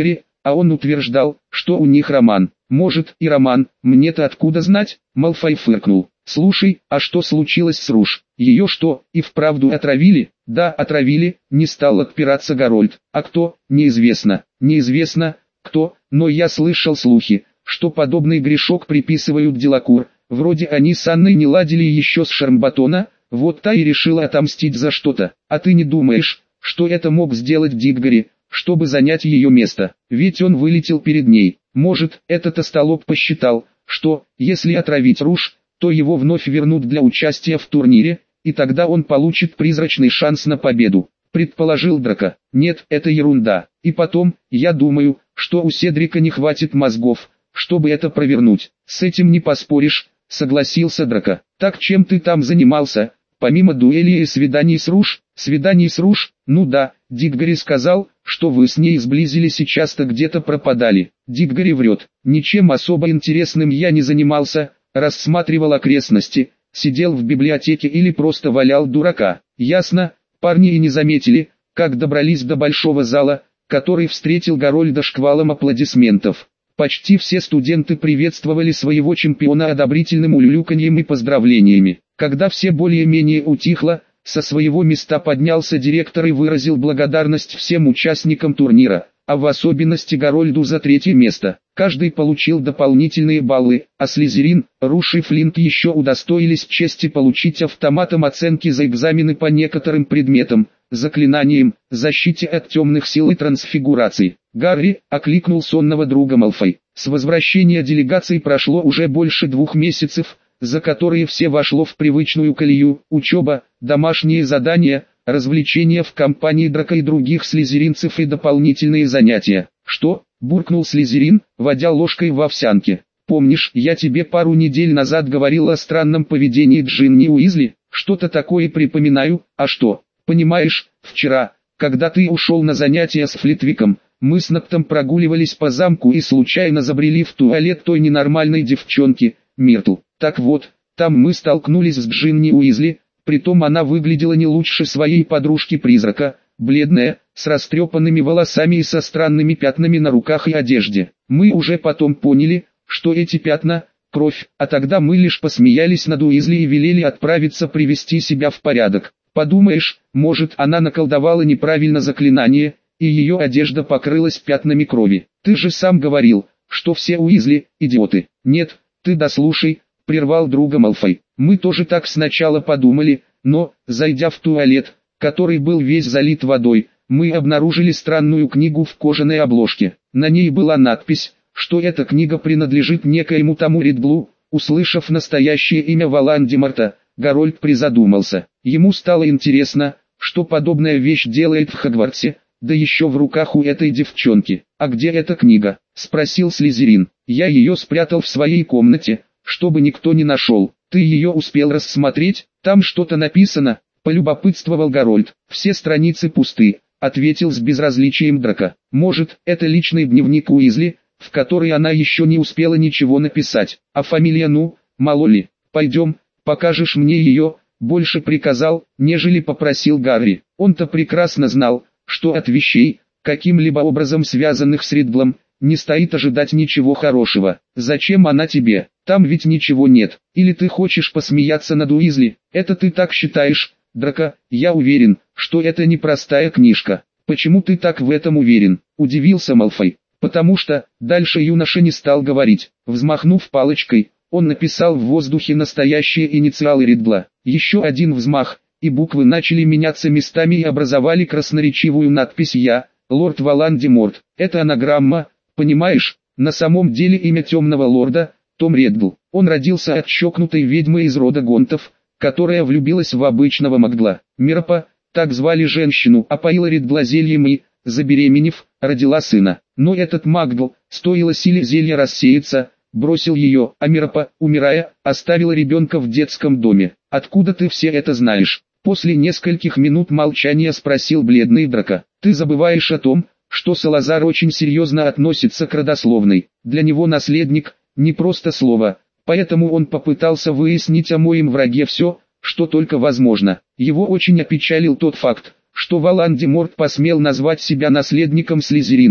S1: а он утверждал, что у них роман. Может и роман, мне-то откуда знать? Малфой фыркнул. Слушай, а что случилось с Руж? Ее что, и вправду отравили? Да, отравили, не стал отпираться Гарольд. А кто? Неизвестно. Неизвестно, кто, но я слышал слухи, что подобный грешок приписывают Делакур. Вроде они с Анной не ладили еще с Шармбатона, вот та и решила отомстить за что-то. А ты не думаешь, что это мог сделать Диггори, чтобы занять ее место? Ведь он вылетел перед ней. Может, этот остолоп посчитал, что, если отравить Руж, то его вновь вернут для участия в турнире, и тогда он получит призрачный шанс на победу, предположил Драко. Нет, это ерунда. И потом, я думаю, что у Седрика не хватит мозгов, чтобы это провернуть. С этим не поспоришь, согласился Драко. Так чем ты там занимался, помимо дуэли и свиданий с Руж? Свиданий с Руж? Ну да, Диггори сказал, что вы с ней сблизились и часто где-то пропадали. Диггори врет. Ничем особо интересным я не занимался, рассматривал окрестности, сидел в библиотеке или просто валял дурака. Ясно, парни и не заметили, как добрались до большого зала, который встретил Гарольда шквалом аплодисментов. Почти все студенты приветствовали своего чемпиона одобрительным улюлюканьем и поздравлениями. Когда все более-менее утихло, со своего места поднялся директор и выразил благодарность всем участникам турнира, а в особенности Гарольду за третье место. Каждый получил дополнительные баллы, а Слизерин, Руш и Флинт еще удостоились чести получить автоматом оценки за экзамены по некоторым предметам, заклинаниям, защите от темных сил и трансфигурации. «Гарри», — окликнул сонного друга Малфой. С возвращения делегации прошло уже больше 2 месяцев, за которые все вошло в привычную колею: учеба, домашние задания, развлечения в компании Драко и других слизеринцев и дополнительные занятия. «Что?» — буркнул Слизерин, водя ложкой в овсянке. «Помнишь, я тебе пару недель назад говорил о странном поведении Джинни Уизли? Что-то такое припоминаю. А что? Понимаешь, вчера, когда ты ушел на занятия с Флитвиком, мы с Ноктом прогуливались по замку и случайно забрели в туалет той ненормальной девчонки, Миртл. Так вот, там мы столкнулись с Джинни Уизли, притом она выглядела не лучше своей подружки-призрака, бледная, с растрепанными волосами и со странными пятнами на руках и одежде. Мы уже потом поняли, что эти пятна – кровь, а тогда мы лишь посмеялись над Уизли и велели отправиться привести себя в порядок. Подумаешь, может, она наколдовала неправильно заклинание, и ее одежда покрылась пятнами крови. Ты же сам говорил, что все Уизли – идиоты. Нет, ты дослушай, прервал друга Малфой. Мы тоже так сначала подумали, но, зайдя в туалет, который был весь залит водой, мы обнаружили странную книгу в кожаной обложке. На ней была надпись, что эта книга принадлежит некоему тому Реддлу. Услышав настоящее имя Волан-де-Морта, Гарольд призадумался. Ему стало интересно, что подобная вещь делает в Хогвартсе, да еще в руках у этой девчонки. «А где эта книга?» – спросил Слизерин. «Я ее спрятал в своей комнате, чтобы никто не нашел. Ты ее успел рассмотреть? Там что-то написано?» – полюбопытствовал Гарольд. «Все страницы пусты», – ответил с безразличием Драко. «Может, это личный дневник Уизли, в который она еще не успела ничего написать. А фамилия, ну, мало ли. Пойдем, покажешь мне ее», – больше приказал, нежели попросил Гарри. Он-то прекрасно знал, что от вещей, каким-либо образом связанных с Риддлом, не стоит ожидать ничего хорошего. «Зачем она тебе? Там ведь ничего нет. Или ты хочешь посмеяться над Уизли? Это ты так считаешь, Драко? Я уверен, что это не простая книжка». «Почему ты так в этом уверен?» – удивился Малфой. «Потому что...» – дальше юноша не стал говорить. Взмахнув палочкой, он написал в воздухе настоящие инициалы Риддла. Еще один взмах, и буквы начали меняться местами и образовали красноречивую надпись «Я, лорд Волан-де-Морт». Это анаграмма, понимаешь? На самом деле имя темного лорда – Том Реддл. Он родился от чокнутой ведьмы из рода Гонтов, которая влюбилась в обычного Магла. Мирпа, так звали женщину, опоила Реддла зельем и, забеременев, родила сына. Но этот Магл, стоило силе зелья рассеяться, бросил ее, а Мирпа, умирая, оставила ребенка в детском доме. «Откуда ты все это знаешь?» После нескольких минут молчания спросил бледный Драко. «Ты забываешь о том, что Салазар очень серьезно относится к родословной. Для него наследник – не просто слово, поэтому он попытался выяснить о моем враге все, что только возможно. Его очень опечалил тот факт, что Волан-де-Морт посмел назвать себя наследником Слизерина.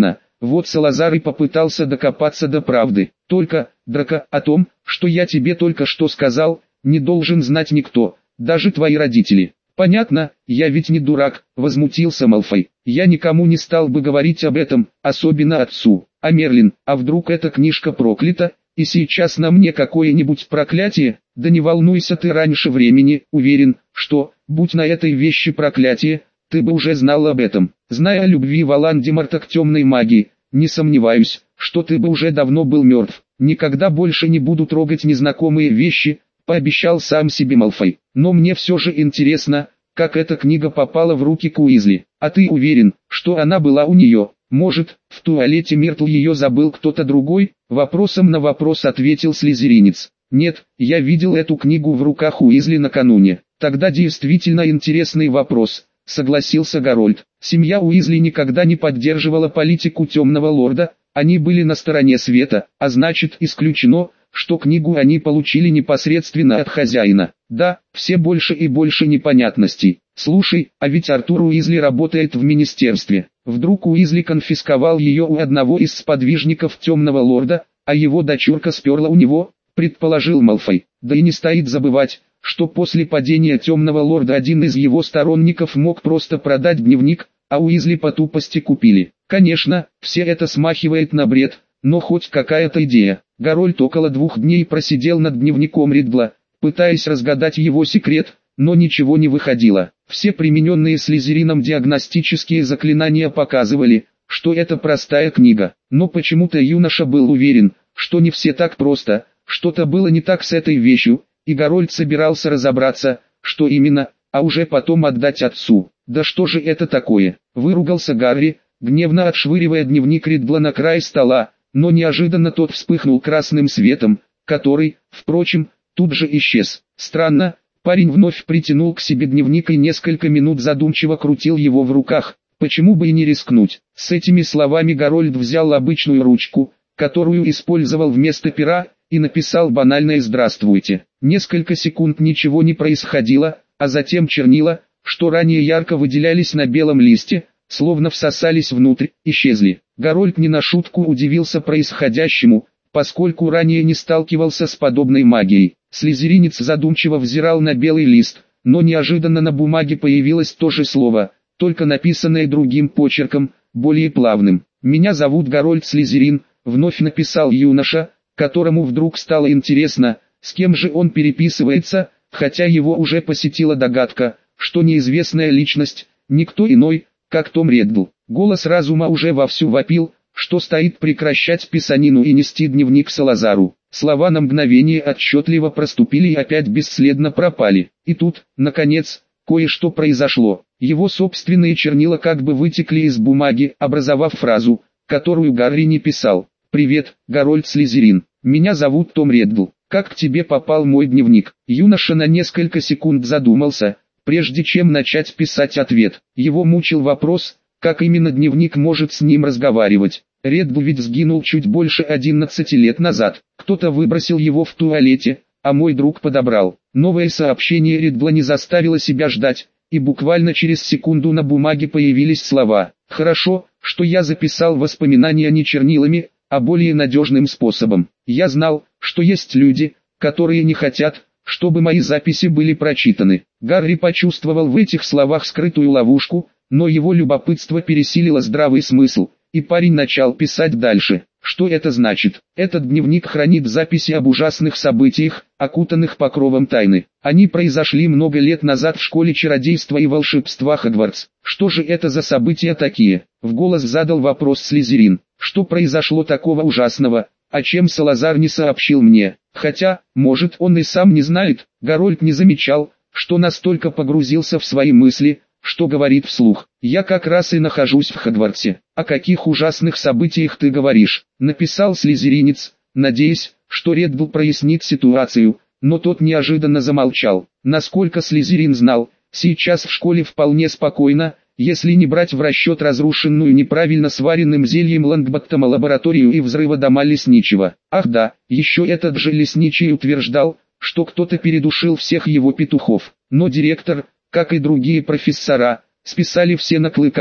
S1: Вот Салазар и попытался докопаться до правды. Только, Драко, о том, что я тебе только что сказал, не должен знать никто, даже твои родители. Понятно, я ведь не дурак, возмутился Малфой. Я никому не стал бы говорить об этом, особенно отцу. А Мерлин, а вдруг эта книжка проклята, и сейчас на мне какое-нибудь проклятие? Да не волнуйся ты раньше времени, уверен, что, будь на этой вещи проклятие, ты бы уже знал об этом. Зная о любви Волан-де-Морта к темной магии, не сомневаюсь, что ты бы уже давно был мертв. Никогда больше не буду трогать незнакомые вещи, пообещал сам себе Малфой. Но мне все же интересно, как эта книга попала в руки к Уизли. А ты уверен, что она была у нее? Может, в туалете Миртл ее забыл кто-то другой? Вопросом на вопрос ответил слизеринец. Нет, я видел эту книгу в руках Уизли накануне. Тогда действительно интересный вопрос, согласился Гарольд. Семья Уизли никогда не поддерживала политику Темного Лорда, они были на стороне света, а значит исключено, что книгу они получили непосредственно от хозяина. Да, все больше и больше непонятностей. Слушай, а ведь Артур Уизли работает в министерстве. Вдруг Уизли конфисковал ее у одного из сподвижников Темного Лорда, а его дочурка сперла у него, предположил Малфой. Да и не стоит забывать, что после падения Темного Лорда один из его сторонников мог просто продать дневник, а Уизли по тупости купили. Конечно, все это смахивает на бред, но хоть какая-то идея. Гарольд около 2 дней просидел над дневником Риддла, пытаясь разгадать его секрет, но ничего не выходило. Все примененные Слизерином диагностические заклинания показывали, что это простая книга. Но почему-то юноша был уверен, что не все так просто, что-то было не так с этой вещью, и Гарольд собирался разобраться, что именно, а уже потом отдать отцу. «Да что же это такое?» – выругался Гарри, гневно отшвыривая дневник Риддла на край стола, но неожиданно тот вспыхнул красным светом, который, впрочем, тут же исчез. Странно, парень вновь притянул к себе дневник и несколько минут задумчиво крутил его в руках. Почему бы и не рискнуть? С этими словами Гарольд взял обычную ручку, которую использовал вместо пера, и написал банальное «Здравствуйте». Несколько секунд ничего не происходило, а затем чернила, что ранее ярко выделялись на белом листе, словно всосались внутрь, исчезли. Гарольд не на шутку удивился происходящему, поскольку ранее не сталкивался с подобной магией. Слизеринец задумчиво взирал на белый лист, но неожиданно на бумаге появилось то же слово, только написанное другим почерком, более плавным. «Меня зовут Гарольд Слизерин», — вновь написал юноша, которому вдруг стало интересно, с кем же он переписывается, хотя его уже посетила догадка, что неизвестная личность, никто иной, как Том Риддл. Голос разума уже вовсю вопил, что стоит прекращать писанину и нести дневник Салазару. Слова на мгновение отчетливо проступили и опять бесследно пропали. И тут, наконец, кое-что произошло. Его собственные чернила как бы вытекли из бумаги, образовав фразу, которую Гарри не писал. «Привет, Гарольд Слизерин. Меня зовут Том Риддл. Как к тебе попал мой дневник?» Юноша на несколько секунд задумался, прежде чем начать писать ответ. Его мучил вопрос, как именно дневник может с ним разговаривать. Риддл ведь сгинул чуть больше 11 лет назад. Кто-то выбросил его в туалете, а мой друг подобрал. Новое сообщение Риддла не заставило себя ждать, и буквально через секунду на бумаге появились слова. «Хорошо, что я записал воспоминания не чернилами, а более надежным способом. Я знал, что есть люди, которые не хотят, чтобы мои записи были прочитаны». Гарри почувствовал в этих словах скрытую ловушку, но его любопытство пересилило здравый смысл, и парень начал писать дальше. Что это значит? Этот дневник хранит записи об ужасных событиях, окутанных покровом тайны. Они произошли много лет назад в школе чародейства и волшебства Хогвартс. Что же это за события такие? В голос задал вопрос Слизерин. Что произошло такого ужасного, о чем Салазар не сообщил мне? Хотя, может, он и сам не знает. Гарольд не замечал, что настолько погрузился в свои мысли, что говорит вслух. «Я как раз и нахожусь в Хогвартсе. О каких ужасных событиях ты говоришь?» Написал слизеринец, надеясь, что Риддл прояснит ситуацию, но тот неожиданно замолчал. Насколько Слизерин знал, сейчас в школе вполне спокойно, если не брать в расчет разрушенную неправильно сваренным зельем Лонгботтома лабораторию и взрыва дома лесничего. Ах да, еще этот же лесничий утверждал, что кто-то передушил всех его петухов. Но директор, как и другие профессора, списали все на Клыка,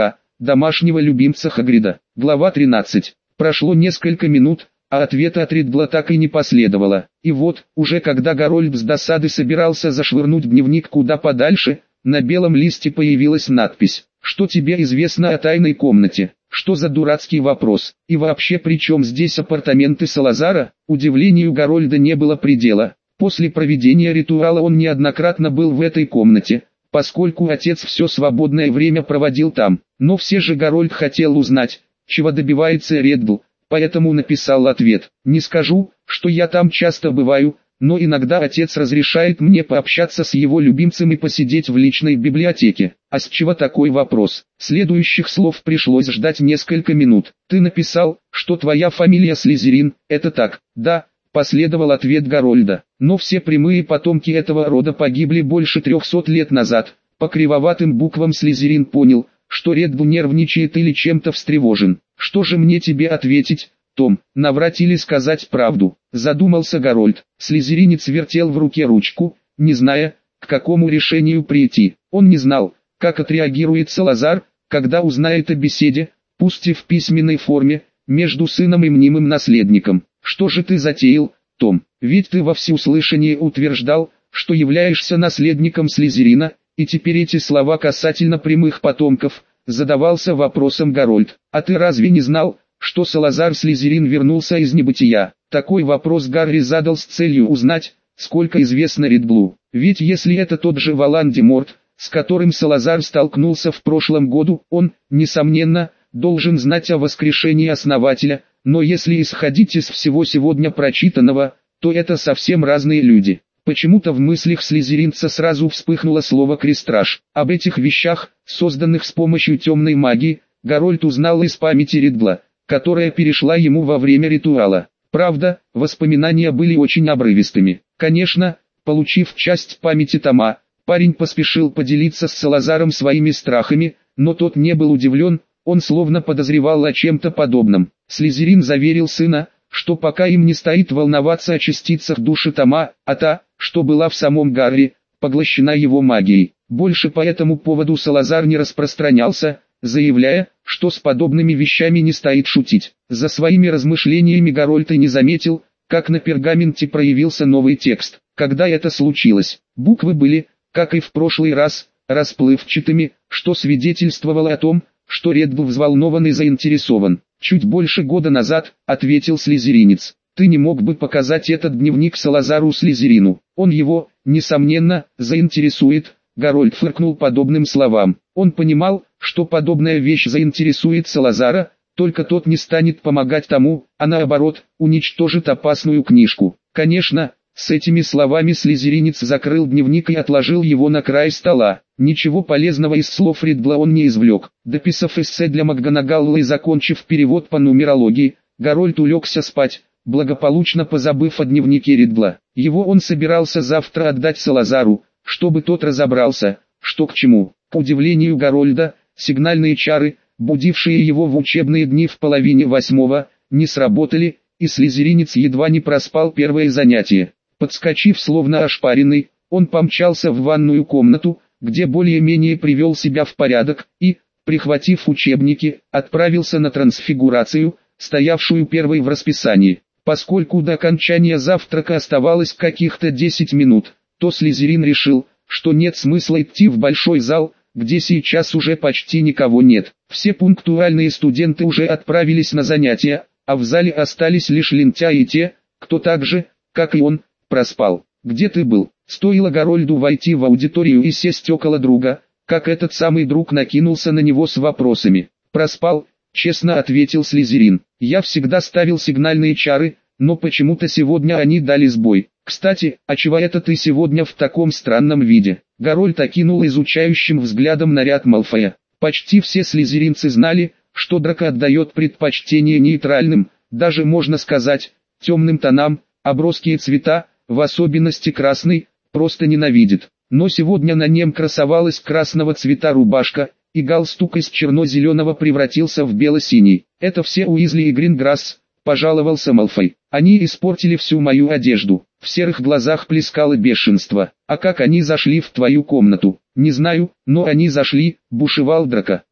S1: домашнего любимца Хагрида. Глава 13. Прошло несколько минут, а ответа от Риддла так и не последовало. И вот, уже когда Гарольд с досады собирался зашвырнуть дневник куда подальше, на белом листе появилась надпись: «Что тебе известно о тайной комнате?» Что за дурацкий вопрос? И вообще, при чем здесь апартаменты Салазара? Удивлению Гарольда не было предела. После проведения ритуала он неоднократно был в этой комнате, поскольку отец все свободное время проводил там. Но все же Гарольд хотел узнать, чего добивается Риддл, поэтому написал ответ: «Не скажу, что я там часто бываю, но иногда отец разрешает мне пообщаться с его любимцем и посидеть в личной библиотеке». А с чего такой вопрос? Следующих слов пришлось ждать несколько минут. «Ты написал, что твоя фамилия Слизерин, это так?» «Да», последовал ответ Гарольда. «Но все прямые потомки этого рода погибли больше 300 лет назад». По кривоватым буквам Слизерин понял, что Риддл нервничает или чем-то встревожен. «Что же мне тебе ответить, Том, наврать или сказать правду?» Задумался Гарольд. Слизеринец вертел в руке ручку, не зная, к какому решению прийти. Он не знал, как отреагирует Салазар, когда узнает о беседе, пусть и в письменной форме, между сыном и мнимым наследником. «Что же ты затеял, Том? Ведь ты во всеуслышание утверждал, что являешься наследником Слизерина, и теперь эти слова касательно прямых потомков», задавался вопросом Гарольд. «А ты разве не знал, что Салазар Слизерин вернулся из небытия?» Такой вопрос Гарри задал с целью узнать, сколько известно Риддлу. Ведь если это тот же Волан-де-Морт, с которым Салазар столкнулся в прошлом году, он, несомненно, должен знать о воскрешении основателя, но если исходить из всего сегодня прочитанного, то это совсем разные люди. Почему-то в мыслях слизеринца сразу вспыхнуло слово «крестраж». Об этих вещах, созданных с помощью темной магии, Гарольд узнал из памяти Риддла, которая перешла ему во время ритуала. Правда, воспоминания были очень обрывистыми. Конечно, получив часть памяти Тома, парень поспешил поделиться с Салазаром своими страхами, но тот не был удивлен, он словно подозревал о чем-то подобном. Слизерин заверил сына, что пока им не стоит волноваться о частицах души Тома, а та, что была в самом Гарри, поглощена его магией. Больше по этому поводу Салазар не распространялся, заявляя, что с подобными вещами не стоит шутить. За своими размышлениями Гарольд и не заметил, как на пергаменте проявился новый текст. Когда это случилось, буквы были, как и в прошлый раз, расплывчатыми, что свидетельствовало о том, что Риддл взволнован и заинтересован. «Чуть больше года назад», — ответил слизеринец, — «ты не мог бы показать этот дневник Салазару Слизерину? Он его, несомненно, заинтересует». Гарольд фыркнул подобным словам. Он понимал, что подобная вещь заинтересует Салазара, только тот не станет помогать тому, а наоборот, уничтожит опасную книжку. Конечно, с этими словами слизеринец закрыл дневник и отложил его на край стола. Ничего полезного из слов Риддла он не извлек. Дописав эссе для МакГонагалл и закончив перевод по нумерологии, Гарольд улегся спать, благополучно позабыв о дневнике Риддла. Его он собирался завтра отдать Салазару, чтобы тот разобрался, что к чему. К удивлению Гарольда, сигнальные чары, будившие его в учебные дни в половине 8, не сработали, и слизеринец едва не проспал первое занятие. Подскочив словно ошпаренный, он помчался в ванную комнату, где более-менее привел себя в порядок, и, прихватив учебники, отправился на трансфигурацию, стоявшую первой в расписании. Поскольку до окончания завтрака оставалось каких-то 10 минут, то слизерин решил, что нет смысла идти в большой зал, где сейчас уже почти никого нет. Все пунктуальные студенты уже отправились на занятия, а в зале остались лишь лентяи и те, кто так же, как и он, проспал. «Где ты был?» Стоило Гарольду войти в аудиторию и сесть около друга, как этот самый друг накинулся на него с вопросами. «Проспал», — честно ответил слизерин. «Я всегда ставил сигнальные чары, но почему-то сегодня они дали сбой. Кстати, а чего это ты сегодня в таком странном виде?» Гарольд окинул изучающим взглядом наряд Малфоя. Почти все слизеринцы знали, что Драко отдает предпочтение нейтральным, даже можно сказать, темным тонам, а броские цвета, в особенности красный, просто ненавидит. Но сегодня на нем красовалась красного цвета рубашка, и галстук из черно-зеленого превратился в бело-синий. «Это все Уизли и Гринграсс», — пожаловался Малфой. «Они испортили всю мою одежду». В серых глазах плескало бешенство. «А как они зашли в твою комнату?» «Не знаю, но они зашли», — бушевал Драко.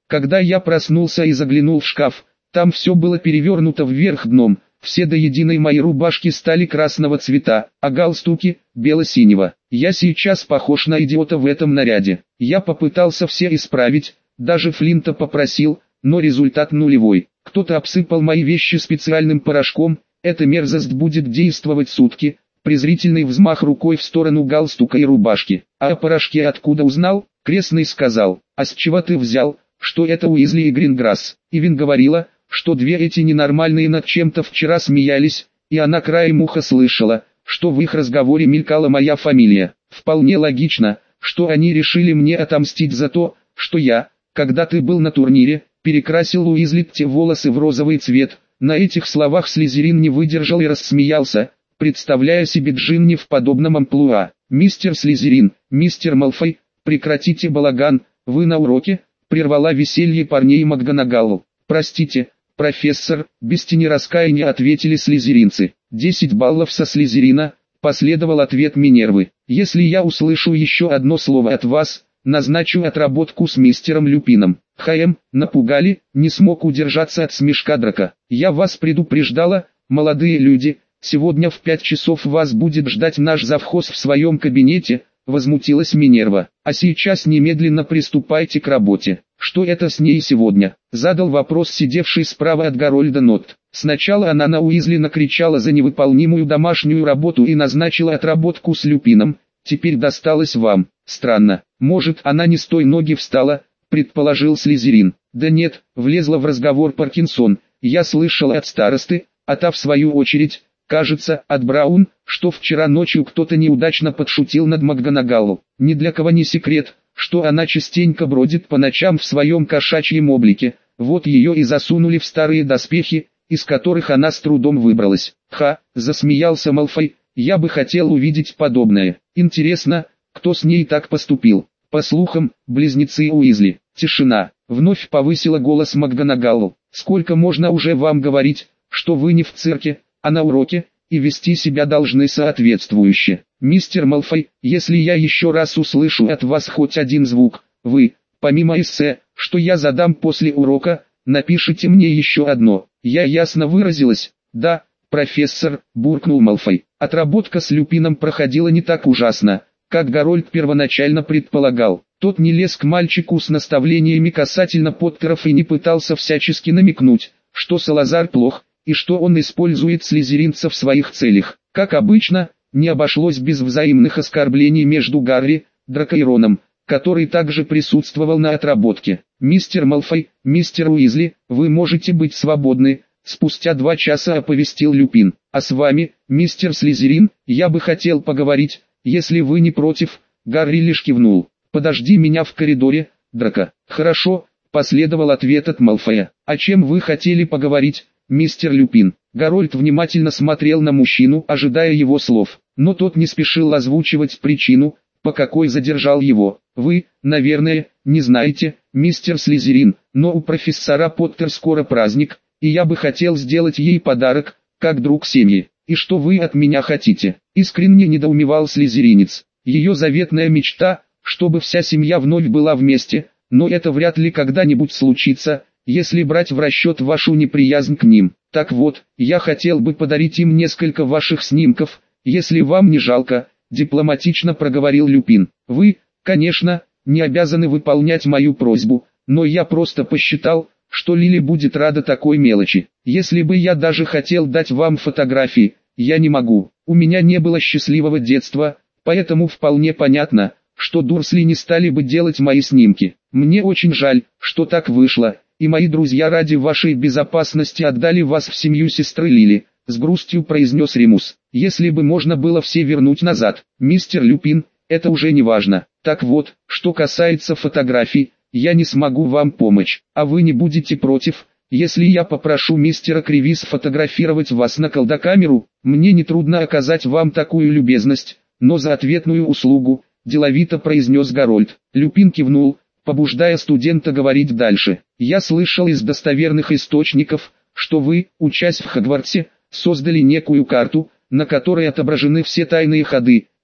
S1: Когда я проснулся и заглянул в шкаф, там все было перевернуто вверх дном, все до единой мои рубашки стали красного цвета, а галстуки – бело-синего. Я сейчас похож на идиота в этом наряде. Я попытался все исправить, даже Флинта попросил, но результат нулевой. Кто-то обсыпал мои вещи специальным порошком, эта мерзость будет действовать сутки. Презрительный взмах рукой в сторону галстука и рубашки. А о порошке откуда узнал? Крестный сказал, а с чего ты взял, что это Уизли и Гринграсс? Ивин говорила, что две эти ненормальные над чем-то вчера смеялись, и она краем уха слышала, что в их разговоре мелькала моя фамилия. Вполне логично, что они решили мне отомстить за то, что я, когда ты был на турнире, перекрасил Уизли те волосы в розовый цвет. На этих словах Слизерин не выдержал и рассмеялся, представляя себе Джинни в подобном амплуа. «Мистер Слизерин, мистер Малфой, прекратите балаган, вы на уроке», прервала веселье парней МакГонагалл. «Простите, профессор», без тени раскаяния ответили слизеринцы. 10 баллов со Слизерина, последовал ответ Минервы. «Если я услышу еще одно слово от вас, назначу отработку с мистером Люпином». Напугали, не смог удержаться от смешка Драко. «Я вас предупреждала, молодые люди, сегодня в 5 часов вас будет ждать наш завхоз в своем кабинете», возмутилась Минерва. «А сейчас немедленно приступайте к работе». «Что это с ней сегодня?» задал вопрос сидевший справа от Гарольда Нот. Сначала она на Уизли накричала за невыполнимую домашнюю работу и назначила отработку с Люпином, теперь досталось вам. Странно, может она не с той ноги встала, предположил Слизерин. Да нет, влезла в разговор Паркинсон, я слышала от старосты, а та в свою очередь, кажется, от Браун, что вчера ночью кто-то неудачно подшутил над МакГонагалл. Ни для кого не секрет, что она частенько бродит по ночам в своем кошачьем облике, вот ее и засунули в старые доспехи, из которых она с трудом выбралась. Засмеялся Малфой, я бы хотел увидеть подобное. Интересно, кто с ней так поступил? По слухам, близнецы Уизли. Тишина. Вновь повысила голос МакГонагалл. Сколько можно уже вам говорить, что вы не в цирке, а на уроке, и вести себя должны соответствующе. Мистер Малфой, если я еще раз услышу от вас хоть один звук, вы, помимо эссе, что я задам после урока, напишите мне еще одно. Я ясно выразилась? Да, профессор, буркнул Малфой. Отработка с Люпином проходила не так ужасно, как Гарольд первоначально предполагал. Тот не лез к мальчику с наставлениями касательно Поттеров и не пытался всячески намекнуть, что Салазар плох, и что он использует слизеринца в своих целях. Как обычно, не обошлось без взаимных оскорблений между Гарри, Драко и Роном, который также присутствовал на отработке. «Мистер Малфой, мистер Уизли, вы можете быть свободны», спустя 2 часа оповестил Люпин. «А с вами, мистер Слизерин, я бы хотел поговорить, если вы не против». Гарри лишь кивнул. «Подожди меня в коридоре, Драко». «Хорошо», последовал ответ от Малфоя. «О чем вы хотели поговорить, мистер Люпин?» Гарольд внимательно смотрел на мужчину, ожидая его слов, но тот не спешил озвучивать причину, по какой задержал его. «Вы, наверное, не знаете, мистер Слизерин, но у профессора Поттер скоро праздник, и я бы хотел сделать ей подарок, как друг семьи. И что вы от меня хотите?» Искренне недоумевал слизеринец. Ее заветная мечта, чтобы вся семья вновь была вместе, но это вряд ли когда-нибудь случится, если брать в расчет вашу неприязнь к ним. Так вот, я хотел бы подарить им несколько ваших снимков, если вам не жалко, дипломатично проговорил Люпин. Вы, конечно, не обязаны выполнять мою просьбу, но я просто посчитал, что Лили будет рада такой мелочи. Если бы я даже хотел дать вам фотографии, я не могу. У меня не было счастливого детства, поэтому вполне понятно, что Дурсли не стали бы делать мои снимки. Мне очень жаль, что так вышло, и мои друзья ради вашей безопасности отдали вас в семью сестры Лили, с грустью произнес Ремус. Если бы можно было все вернуть назад, мистер Люпин, это уже не важно. Так вот, что касается фотографий, я не смогу вам помочь, а вы не будете против, если я попрошу мистера Криви сфотографировать вас на колдокамеру? Мне нетрудно оказать вам такую любезность, но за ответную услугу, деловито произнес Гарольд. Люпин кивнул, побуждая студента говорить дальше. Я слышал из достоверных источников, что вы, учась в Хогвартсе, создали некую карту, на которой отображены все тайные ходы,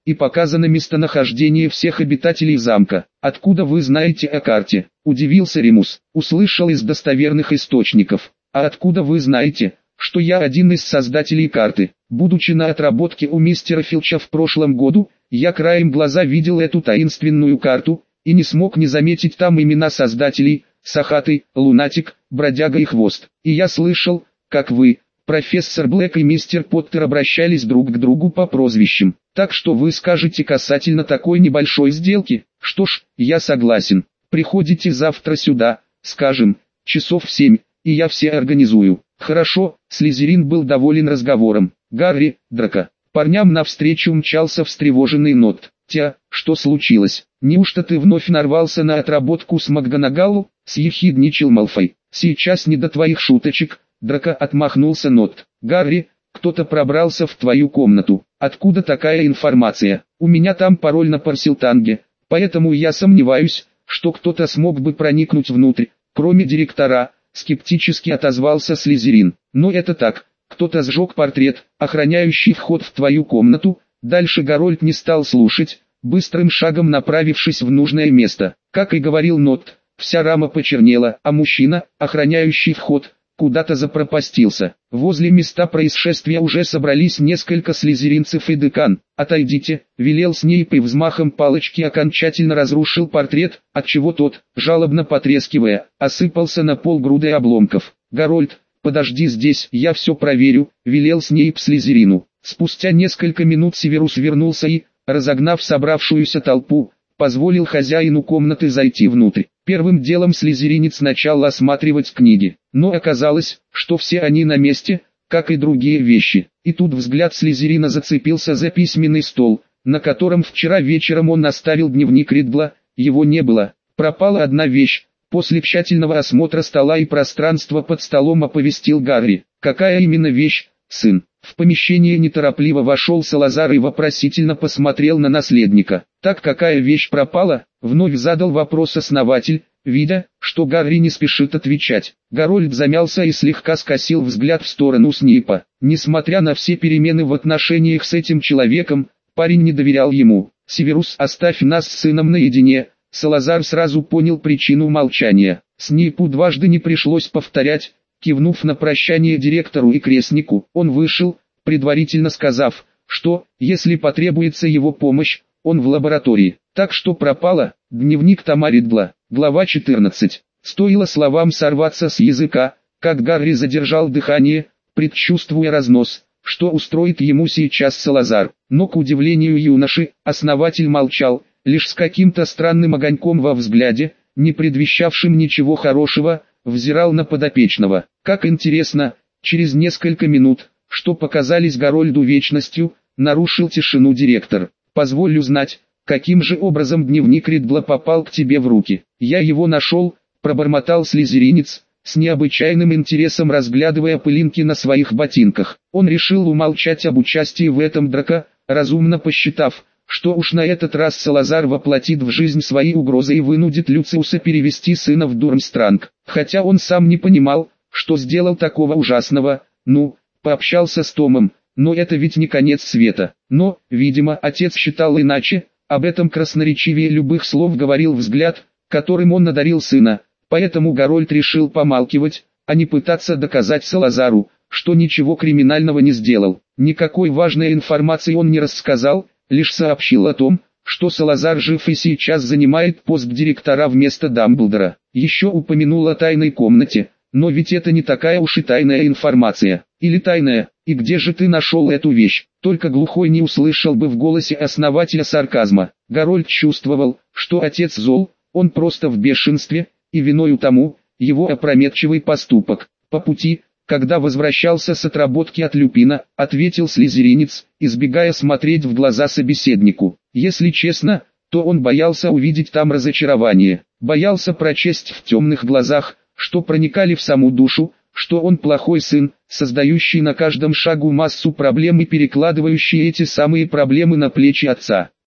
S1: и показано местонахождение всех обитателей замка. Откуда вы знаете о карте? Удивился Ремус. Услышал из достоверных источников. А откуда вы знаете, что я один из создателей карты? Будучи на отработке у мистера Филча в прошлом году, я краем глаза видел эту таинственную карту, и не смог не заметить там имена создателей: Сахатый, Лунатик, Бродяга и Хвост. И я слышал, как вы, профессор Блэк и мистер Поттер, обращались друг к другу по прозвищам. Так что вы скажете касательно такой небольшой сделки? Что ж, я согласен. Приходите завтра сюда, скажем, часов в 7, и я все организую. Хорошо. Слизерин был доволен разговором. Гарри, Драко. Парням навстречу мчался встревоженный Нот. «Тя, что случилось? Неужто ты вновь нарвался на отработку с МакГонагалл?» — съехидничал Малфой. «Сейчас не до твоих шуточек», — Драко отмахнулся Нот. «Гарри, кто-то пробрался в твою комнату. Откуда такая информация? У меня там пароль на Парсилтанге, поэтому я сомневаюсь, что кто-то смог бы проникнуть внутрь, кроме директора», — скептически отозвался Слизерин. «Но это так, кто-то сжег портрет, охраняющий вход в твою комнату». Дальше Гарольд не стал слушать, быстрым шагом направившись в нужное место. Как и говорил Нот, вся рама почернела, а мужчина, охраняющий вход, куда-то запропастился. Возле места происшествия уже собрались несколько слизеринцев и декан. «Отойдите», — велел Снейп и взмахом палочки окончательно разрушил портрет, отчего тот, жалобно потрескивая, осыпался на пол грудой обломков. «Гарольд, подожди здесь, я все проверю», — велел Снейп Слизерину. Спустя несколько минут Северус вернулся и, разогнав собравшуюся толпу, позволил хозяину комнаты зайти внутрь. Первым делом слизеринец начал осматривать книги, но оказалось, что все они на месте, как и другие вещи. И тут взгляд Слизерина зацепился за письменный стол, на котором вчера вечером он оставил дневник Риддла. Его не было. Пропала одна вещь. После тщательного осмотра стола и пространства под столом оповестил Гарри. «Какая именно вещь, сын?» В помещение неторопливо вошел Салазар и вопросительно посмотрел на наследника. «Так какая вещь пропала?» — вновь задал вопрос основатель, видя, что Гарри не спешит отвечать. Гарольд замялся и слегка скосил взгляд в сторону Снейпа. Несмотря на все перемены в отношениях с этим человеком, парень не доверял ему. «Северус, оставь нас с сыном наедине». Салазар сразу понял причину молчания. Снейпу дважды не пришлось повторять. Кивнув на прощание директору и крестнику, он вышел, предварительно сказав, что, если потребуется его помощь, он в лаборатории. Так что пропало. Дневник Тома Риддла. Глава 14. Стоило словам сорваться с языка, как Гарри задержал дыхание, предчувствуя разнос, что устроит ему сейчас Салазар. Но к удивлению юноши, основатель молчал, лишь с каким-то странным огоньком во взгляде, не предвещавшим ничего хорошего, взирал на подопечного. Как интересно, через несколько минут, что показались Гарольду вечностью, нарушил тишину директор. «Позволь узнать, каким же образом дневник Риддла попал к тебе в руки?» «Я его нашел», — пробормотал слизеринец, с необычайным интересом разглядывая пылинки на своих ботинках. Он решил умолчать об участии в этом Драко, разумно посчитав, что уж на этот раз Салазар воплотит в жизнь свои угрозы и вынудит Люциуса перевести сына в Дурмстранг. Хотя он сам не понимал, что сделал такого ужасного. Пообщался с Томом, но это ведь не конец света. Но, видимо, отец считал иначе, об этом красноречивее любых слов говорил взгляд, которым он одарил сына. Поэтому Гарольд решил помалкивать, а не пытаться доказать Салазару, что ничего криминального не сделал. Никакой важной информации он не рассказал, лишь сообщил о том, что Салазар жив и сейчас занимает пост директора вместо Дамблдора. Еще упомянул о тайной комнате, но ведь это не такая уж и тайная информация. Или тайная, и где же ты нашел эту вещь? Только глухой не услышал бы в голосе основателя сарказма. Гарольд чувствовал, что отец зол, он просто в бешенстве, и виною тому, его опрометчивый поступок. По пути, когда возвращался с отработки от Люпина, ответил слизеринец, избегая смотреть в глаза собеседнику. Если честно, то он боялся увидеть там разочарование, боялся прочесть в темных глазах, что проникали в саму душу, что он плохой сын, создающий на каждом шагу массу проблем и перекладывающий эти самые проблемы на плечи отца.